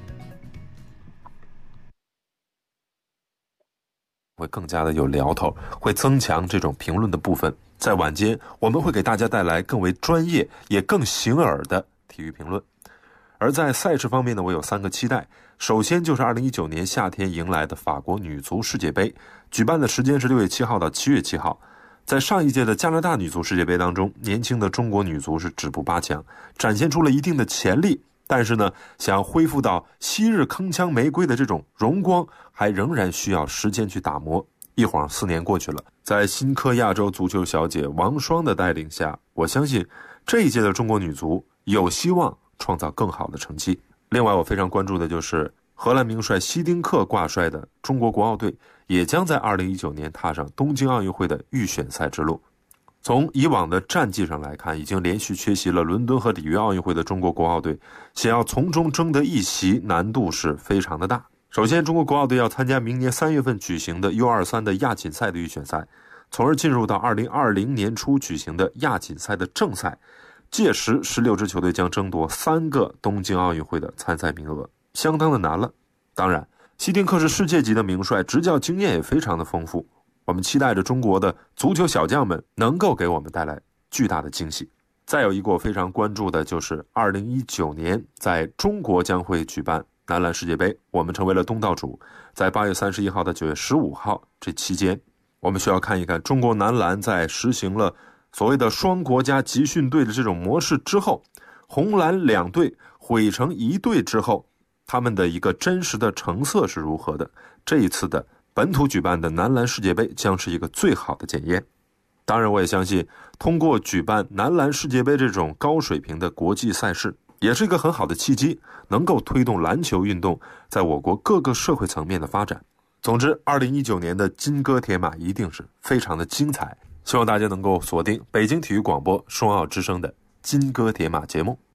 会更加的有聊头，会增强这种评论的部分。在晚间，我们会给大家带来更为专业也更醒耳的体育评论。而在赛事方面呢，我有3个期待。首先就是2019年夏天迎来的法国女足世界杯，举办的时间是6月7号到7月7号。在上一届的加拿大女足世界杯当中，年轻的中国女足是止步8强，展现出了一定的潜力。但是呢，想要恢复到昔日铿锵玫瑰的这种荣光，还仍然需要时间去打磨。一晃4年过去了，在新科亚洲足球小姐王霜的带领下，我相信这一届的中国女足有希望创造更好的成绩。另外，我非常关注的就是荷兰名帅希丁克挂帅的中国国奥队，也将在2019年踏上东京奥运会的预选赛之路。从以往的战绩上来看，已经连续缺席了伦敦和里约奥运会的中国国奥队，想要从中争得一席，难度是非常的大。首先，中国国奥队要参加明年3月份举行的 U23 的亚锦赛的预选赛，从而进入到2020年初举行的亚锦赛的正赛。届时16支球队将争夺3个东京奥运会的参赛名额，相当的难了。当然，希丁克是世界级的名帅，执教经验也非常的丰富。我们期待着中国的足球小将们能够给我们带来巨大的惊喜。再有一个我非常关注的就是2019年在中国将会举办男篮世界杯，我们成为了东道主。在8月31号到9月15号这期间，我们需要看一看中国男篮在实行了所谓的双国家集训队的这种模式之后，红蓝2队汇成1队之后，他们的一个真实的成色是如何的。这一次的本土举办的男篮世界杯将是一个最好的检验。当然，我也相信通过举办男篮世界杯这种高水平的国际赛事，也是一个很好的契机，能够推动篮球运动在我国各个社会层面的发展。总之，2019年的金戈铁马一定是非常的精彩，希望大家能够锁定北京体育广播双奥之声的金戈铁马节目。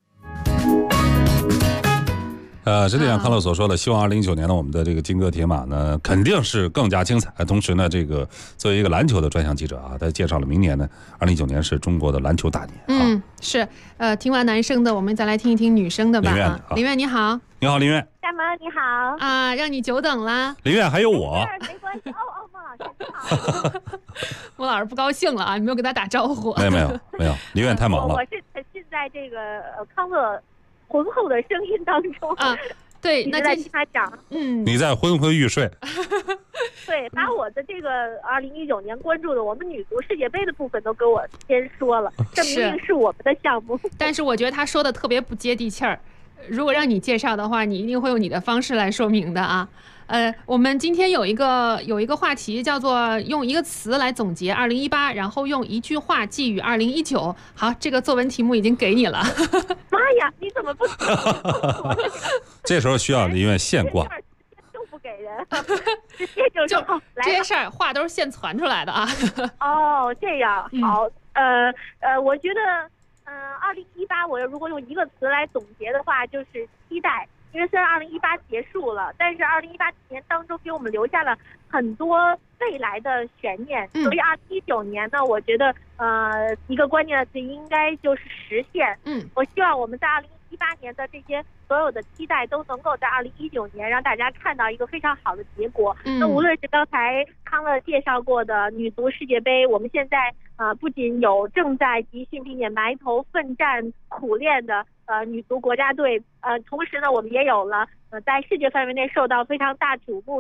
这就像康乐所说的，希望2019年呢，我们的这个金戈铁马呢，肯定是更加精彩。同时呢，这个作为一个篮球的专项记者啊，他介绍了明年呢，2019年是中国的篮球大年。 是。听完男生的，我们再来听一听女生的吧。林苑你好。 你好，林苑。 大萌你好。 啊，让你久等了。 林苑还有我。 没关系。孟老师你好。 孟老师不高兴了啊，你没有给他打招呼。 没有，林苑太忙了。 我是沉浸在这个康乐浑厚的声音当中啊，对，那在听他讲， 你在昏昏欲睡。 对，把我的这个2019年关注的我们女足世界杯的部分都给我先说了，这明明是我们的项目。 但是我觉得他说的特别不接地气儿，如果让你介绍的话，你一定会用你的方式来说明的啊。我们今天有一个话题叫做用一个词来总结2018，然后用一句话寄语2019。好，这个作文题目已经给你了。 妈呀，你怎么不这时候需要林苑现挂， 就不给人，直接就这些事儿话都是现传出来的啊。 哦，这样好。我觉得2018我如果用一个词来总结的话，就是期待。因为虽然2018结束了，但是2018年当中给我们留下了很多未来的悬念，所以2019年呢，我觉得一个关键的词应该就是实现。我希望我们在2018年的这些所有的期待都能够在2019年让大家看到一个非常好的结果。那无论是刚才康乐介绍过的女足世界杯，我们现在不仅有正在集训并且埋头奋战苦练的女足国家队，同时呢，我们也有了在世界范围内受到非常大瞩目的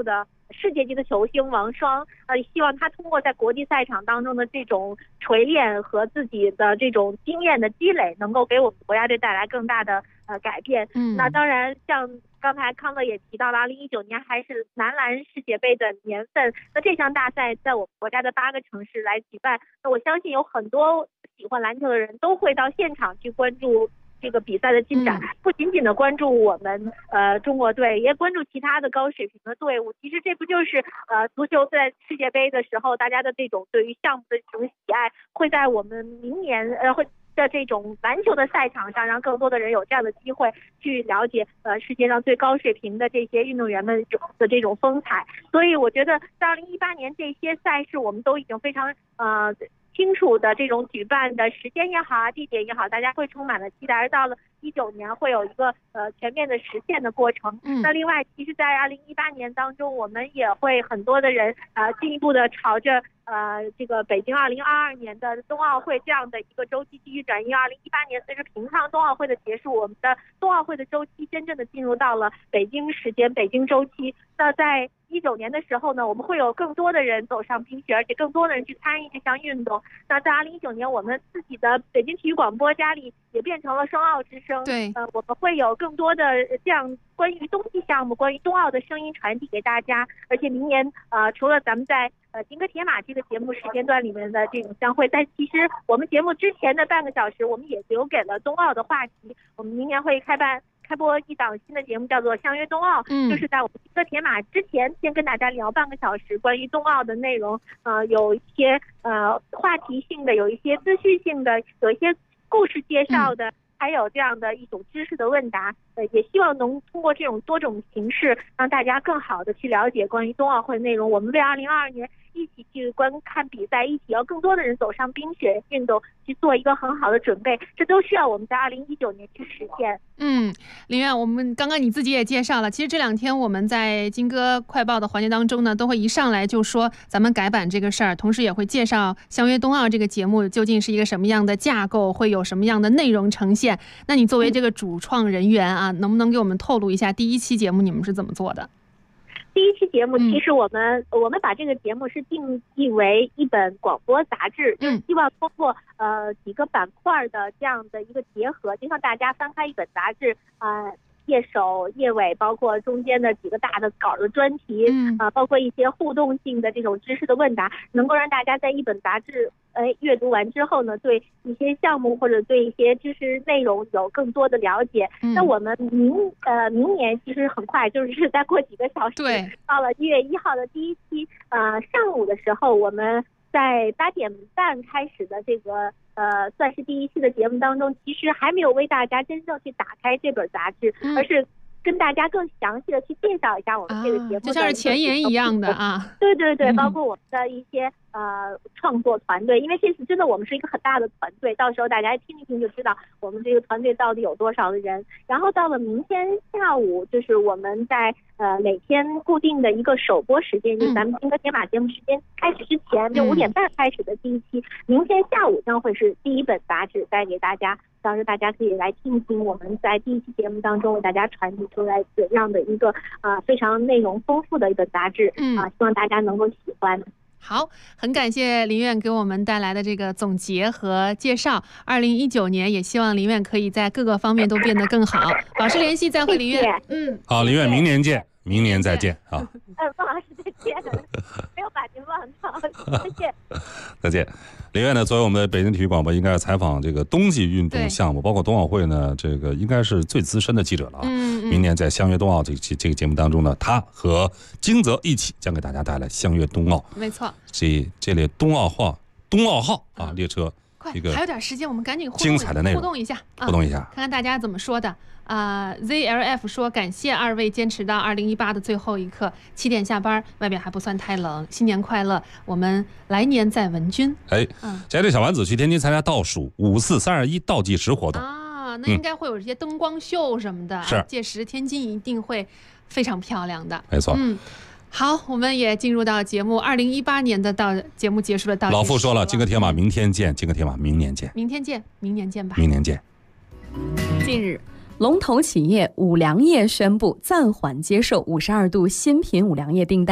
世界级的球星王霜，希望他通过在国际赛场当中的这种锤炼和自己的这种经验的积累，能够给我们国家队带来更大的改变。那当然，像刚才康乐也提到了，2019年还是男篮世界杯的年份，那这项大赛在我们国家的8个城市来举办，那我相信有很多喜欢篮球的人都会到现场去关注这个比赛的进展，不仅仅的关注我们中国队，也关注其他的高水平的队伍。其实这不就是足球在世界杯的时候，大家的这种对于项目的这种喜爱，会在我们明年会在这种篮球的赛场上，让更多的人有这样的机会去了解世界上最高水平的这些运动员们的这种风采。所以我觉得在2018年这些赛事我们都已经非常清楚的这种举办的时间也好啊，地点也好，大家会充满了期待。而到了19年会有一个全面的实现的过程。那另外，其实在2018年当中，我们也会很多的人进一步的朝着这个北京2022年的冬奥会这样的一个周期继续转移。2018年随着平昌冬奥会的结束，我们的冬奥会的周期真正的进入到了北京时间、北京周期。那在19年的时候呢，我们会有更多的人走上冰雪，而且更多的人去参与这项运动。那在2019年，我们自己的北京体育广播家里也变成了双奥之声。 对， 我们会有更多的这样关于冬季项目、关于冬奥的声音传递给大家。而且明年除了咱们在金戈铁马这个节目时间段里面的这种相会，但其实我们节目之前的半个小时，我们也留给了冬奥的话题。我们明年会开播一档新的节目，叫做《相约冬奥》，就是在我们金戈铁马之前，先跟大家聊半个小时关于冬奥的内容，有一些话题性的，有一些资讯性的，有一些故事介绍的，还有这样的一种知识的问答。也希望能通过这种多种形式，让大家更好的去了解关于冬奥会内容。我们为2022年一起去观看比赛，一起要更多的人走上冰雪运动，去做一个很好的准备，这都需要我们在2019年去实现。 林苑，我们刚刚你自己也介绍了，其实这2天我们在金歌快报的环节当中呢，都会一上来就说咱们改版这个事儿，同时也会介绍相约冬奥这个节目究竟是一个什么样的架构，会有什么样的内容呈现。那你作为这个主创人员啊，能不能给我们透露一下第1期节目你们是怎么做的？ 第1期节目，其实我们把这个节目是定义为一本广播杂志，就是希望通过几个板块的这样的一个结合，就像大家翻开一本杂志，页首、页尾，包括中间的几个大的稿的专题，包括一些互动性的这种知识的问答，能够让大家在一本杂志阅读完之后呢，对一些项目或者对一些知识内容有更多的了解。那我们明年其实很快，就是再过几个小时，到了1月1号的第1期，上午的时候，我们在8点半开始的这个算是第1期的节目当中，其实还没有为大家真正去打开这本杂志，而是跟大家更详细的去介绍一下我们这个节目， 就像是前言一样的啊。 对，包括我们的一些创作团队，因为这次真的我们是一个很大的团队，到时候大家听一听就知道我们这个团队到底有多少的人。然后到了明天下午，就是我们在每天固定的一个首播时间，就是咱们金戈铁马节目时间开始之前，就5点半开始的第1期，明天下午将会是第1本杂志带给大家，到时候大家可以来听听我们在第1期节目当中为大家传递出来怎样的一个非常内容丰富的一本杂志，希望大家能够喜欢。 好，很感谢林苑给我们带来的这个总结和介绍。2019年也希望林苑可以在各个方面都变得更好，保持联系，再会林苑。 好，林苑，明年见，明年再见啊。 孟老师再见，没有把您忘掉，再见。 再见。林苑呢，作为我们的北京体育广播应该采访这个冬季运动项目，包括冬奥会呢，这个应该是最资深的记者了啊。明年在相约冬奥这个节目当中呢，他和金泽一起将给大家带来相约冬奥。 没错， 这列冬奥号啊列车，一个还有点时间，我们赶紧精彩的内容互动一下， 看看大家怎么说的。ZLF 说感谢2位坚持到2018的最后一刻，7点下班，外边还不算太冷，新年快乐，我们来年再文君。 这对小丸子去天津参加倒数54321倒计时活动啊，那应该会有这些灯光秀什么的， 是， 届时天津一定会非常漂亮的。 没错。 好，我们也进入到节目2018年的节目结束的倒计时。 老傅说了，金戈铁马明天见，金戈铁马明年见。 明天见，明年见吧。 明年见。 近日，龙头企业五粮液宣布暂缓接受52度新品五粮液订单。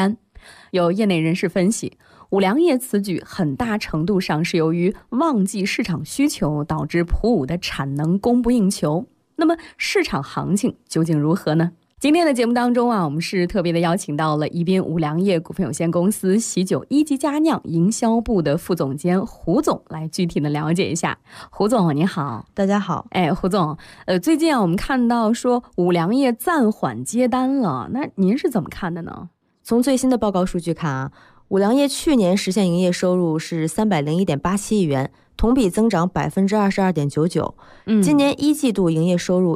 有业内人士分析，五粮液此举很大程度上是由于旺季市场需求导致普五的产能供不应求。那么市场行情究竟如何呢？今天的节目当中我们是特别的邀请到了宜宾五粮液股份有限公司喜酒一级佳酿营销部的副总监胡总来具体的了解一下。胡总你好。 大家好。 胡总，最近我们看到说五粮液暂缓接单了，那您是怎么看的呢？ 从最新的报告数据看五粮液去年实现营业收入是301.87亿元，同比增长22.99%。今年一季度营业收入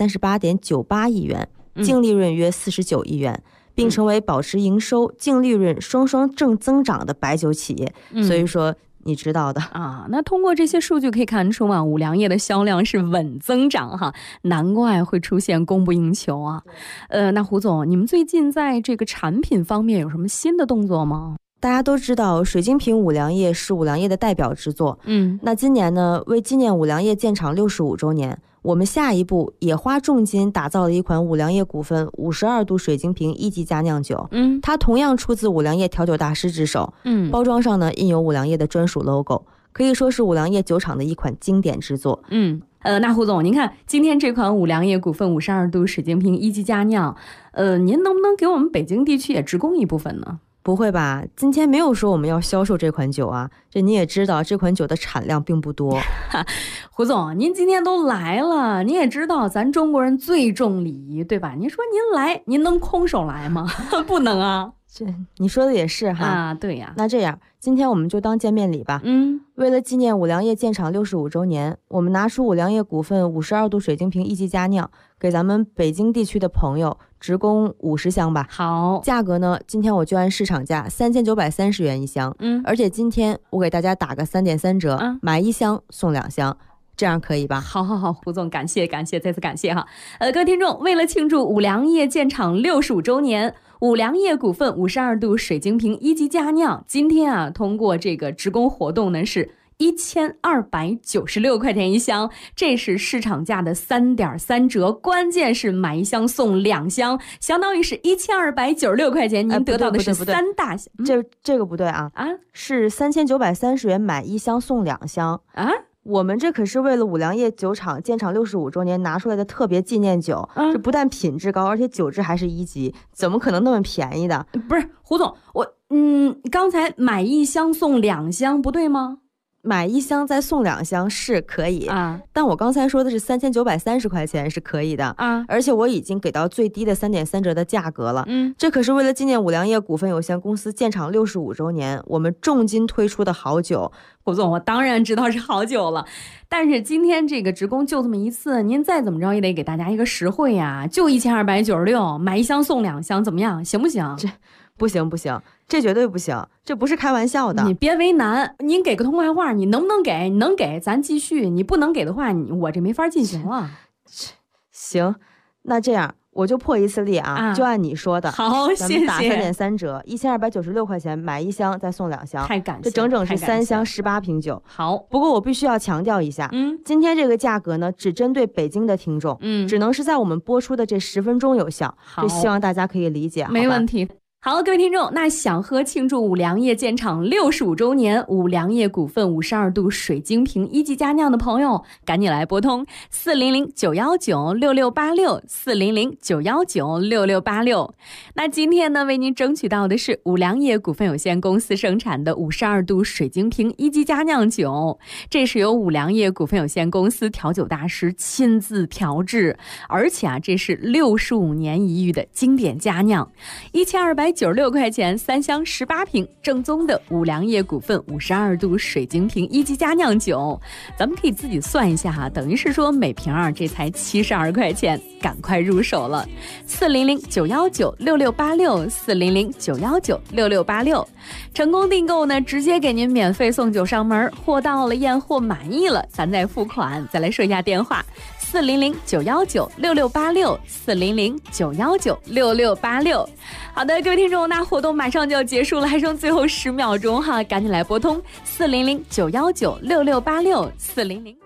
138.98亿元，净利润约49亿元，并成为保持营收、净利润双双正增长的白酒企业。所以说你知道的那通过这些数据可以看出五粮液的销量是稳增长难怪会出现供不应求那胡总，你们最近在这个产品方面有什么新的动作吗？ 大家都知道水晶瓶五粮液是五粮液的代表之作。那今年呢，为纪念五粮液建厂65周年，我们下一步也花重金打造了一款五粮液股份52度水晶瓶一级佳酿酒。它同样出自五粮液调酒大师之手。包装上呢印有五粮液的专属 logo， 可以说是五粮液酒厂的一款经典之作。 那胡总，您看今天这款五粮液股份52度水晶瓶一级佳酿，您能不能给我们北京地区也直供一部分呢？ 不会吧，今天没有说我们要销售这款酒这你也知道这款酒的产量并不多。 胡总，您今天都来了，您也知道咱中国人最重礼仪，对吧？您说您来，您能空手来吗？不能这你说的也是对呀。 那这样今天我们就当见面礼吧。为了纪念五粮液建厂65周年，我们拿出五粮液股份52度水晶瓶一级佳酿，给咱们北京地区的朋友直供50箱吧。 好， 价格呢，今天我就按市场价3930元一箱。而且今天我给大家打个3.3折，买1箱送2箱。这样可以吧？ 好，胡总，感谢，再次感谢各位听众，为了庆祝五粮液建厂65周年，五粮液股份52度水晶瓶一级佳酿今天通过这个直供活动呢是1296块钱一箱，这是市场价的3.3折，关键是买1箱送2箱，相当于是1296块钱，您得到的是3大箱。 这个不对是3930元买1箱送2箱我们这可是为了五粮液酒厂建厂65周年拿出来的特别纪念酒，这不但品质高，而且酒质还是1级，怎么可能那么便宜的？ 不是胡总，刚才买1箱送2箱不对吗？ 买1箱再送2箱是可以但我刚才说的是3930块钱是可以的而且我已经给到最低的3.3折的价格了。这可是为了纪念五粮液股份有限公司建厂65周年，我们重金推出的好酒。 胡总，我当然知道是好酒了，但是今天这个直供就这么一次，您再怎么着也得给大家一个实惠就1296，买1箱送2箱，怎么样？行不行？ 这不行，这绝对不行，这不是开玩笑的。 你别为难，您给个痛快话，你能不能给？你能给咱继续，你不能给的话，我这没法进行了。 行，那这样我就破一次例就按你说的。 好，谢谢。 咱们打3.3折，1296块钱买1箱再送2箱， 太感谢， 这整整是3箱18瓶酒。 好， 不过我必须要强调一下，今天这个价格呢，只针对北京的听众，只能是在我们播出的这10分钟有效。这希望大家可以理解， 没问题。好，各位听众，那想喝庆祝五粮液建厂65周年五粮液股份52度水晶瓶一级佳酿的朋友，赶紧来拨通400-919-6686，400-919-6686。那今天呢，为您争取到的是五粮液股份有限公司生产的52度水晶瓶一级佳酿酒，这是由五粮液股份有限公司调酒大师亲自调制，而且这是65年一遇的经典佳酿，1296块钱3箱18瓶，正宗的五粮液股份52度水晶瓶一级佳酿酒，咱们可以自己算一下等于是说每瓶这才72块钱，赶快入手了。400-919-6686，400-919-6686，成功订购呢，直接给您免费送酒上门，货到了验货满意了，咱再付款。再来说一下电话：400-919-6686，400-919-6686。好的，各位听众，那活动马上就要结束了，还剩最后10秒钟赶紧来拨通400-919-6686，400。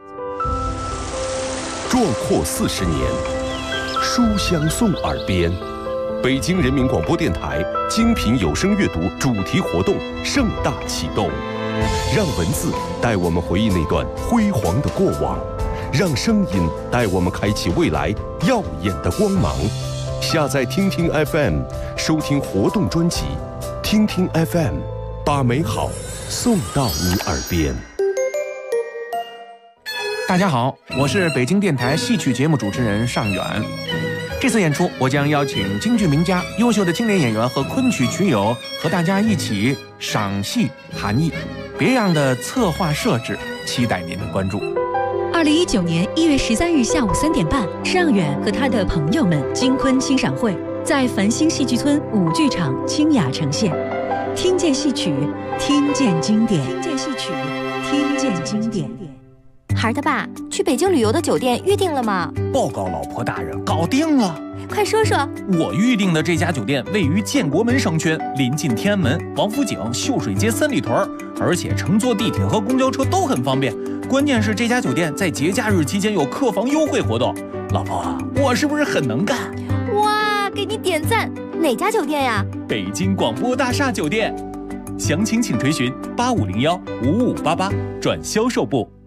壮阔40年，书香送耳边， 北京人民广播电台精品有声阅读主题活动盛大启动，让文字带我们回忆那段辉煌的过往，让声音带我们开启未来耀眼的光芒。下载听听 FM， 收听活动专辑，听听 FM， 把美好送到你耳边。 大家好，我是北京电台戏曲节目主持人尚远。这次演出，我将邀请京剧名家、优秀的青年演员和昆曲曲友和大家一起赏戏含艺，别样的策划设置，期待您的关注。 2019年1月13日下午3点半，尚远和他的朋友们京昆欣赏会在繁星戏剧村5剧场清雅呈现，听见戏曲，听见经典，听见戏曲，听见经典。 孩儿他爸，去北京旅游的酒店预定了吗？ 报告老婆大人，搞定了。 快说说。 我预定的这家酒店位于建国门商圈，临近天安门、王府井、秀水街三里屯，而且乘坐地铁和公交车都很方便。关键是这家酒店在节假日期间有客房优惠活动。老婆，我是不是很能干？ 哇，给你点赞！哪家酒店呀？ 北京广播大厦酒店。详情请垂询8501-5588转销售部。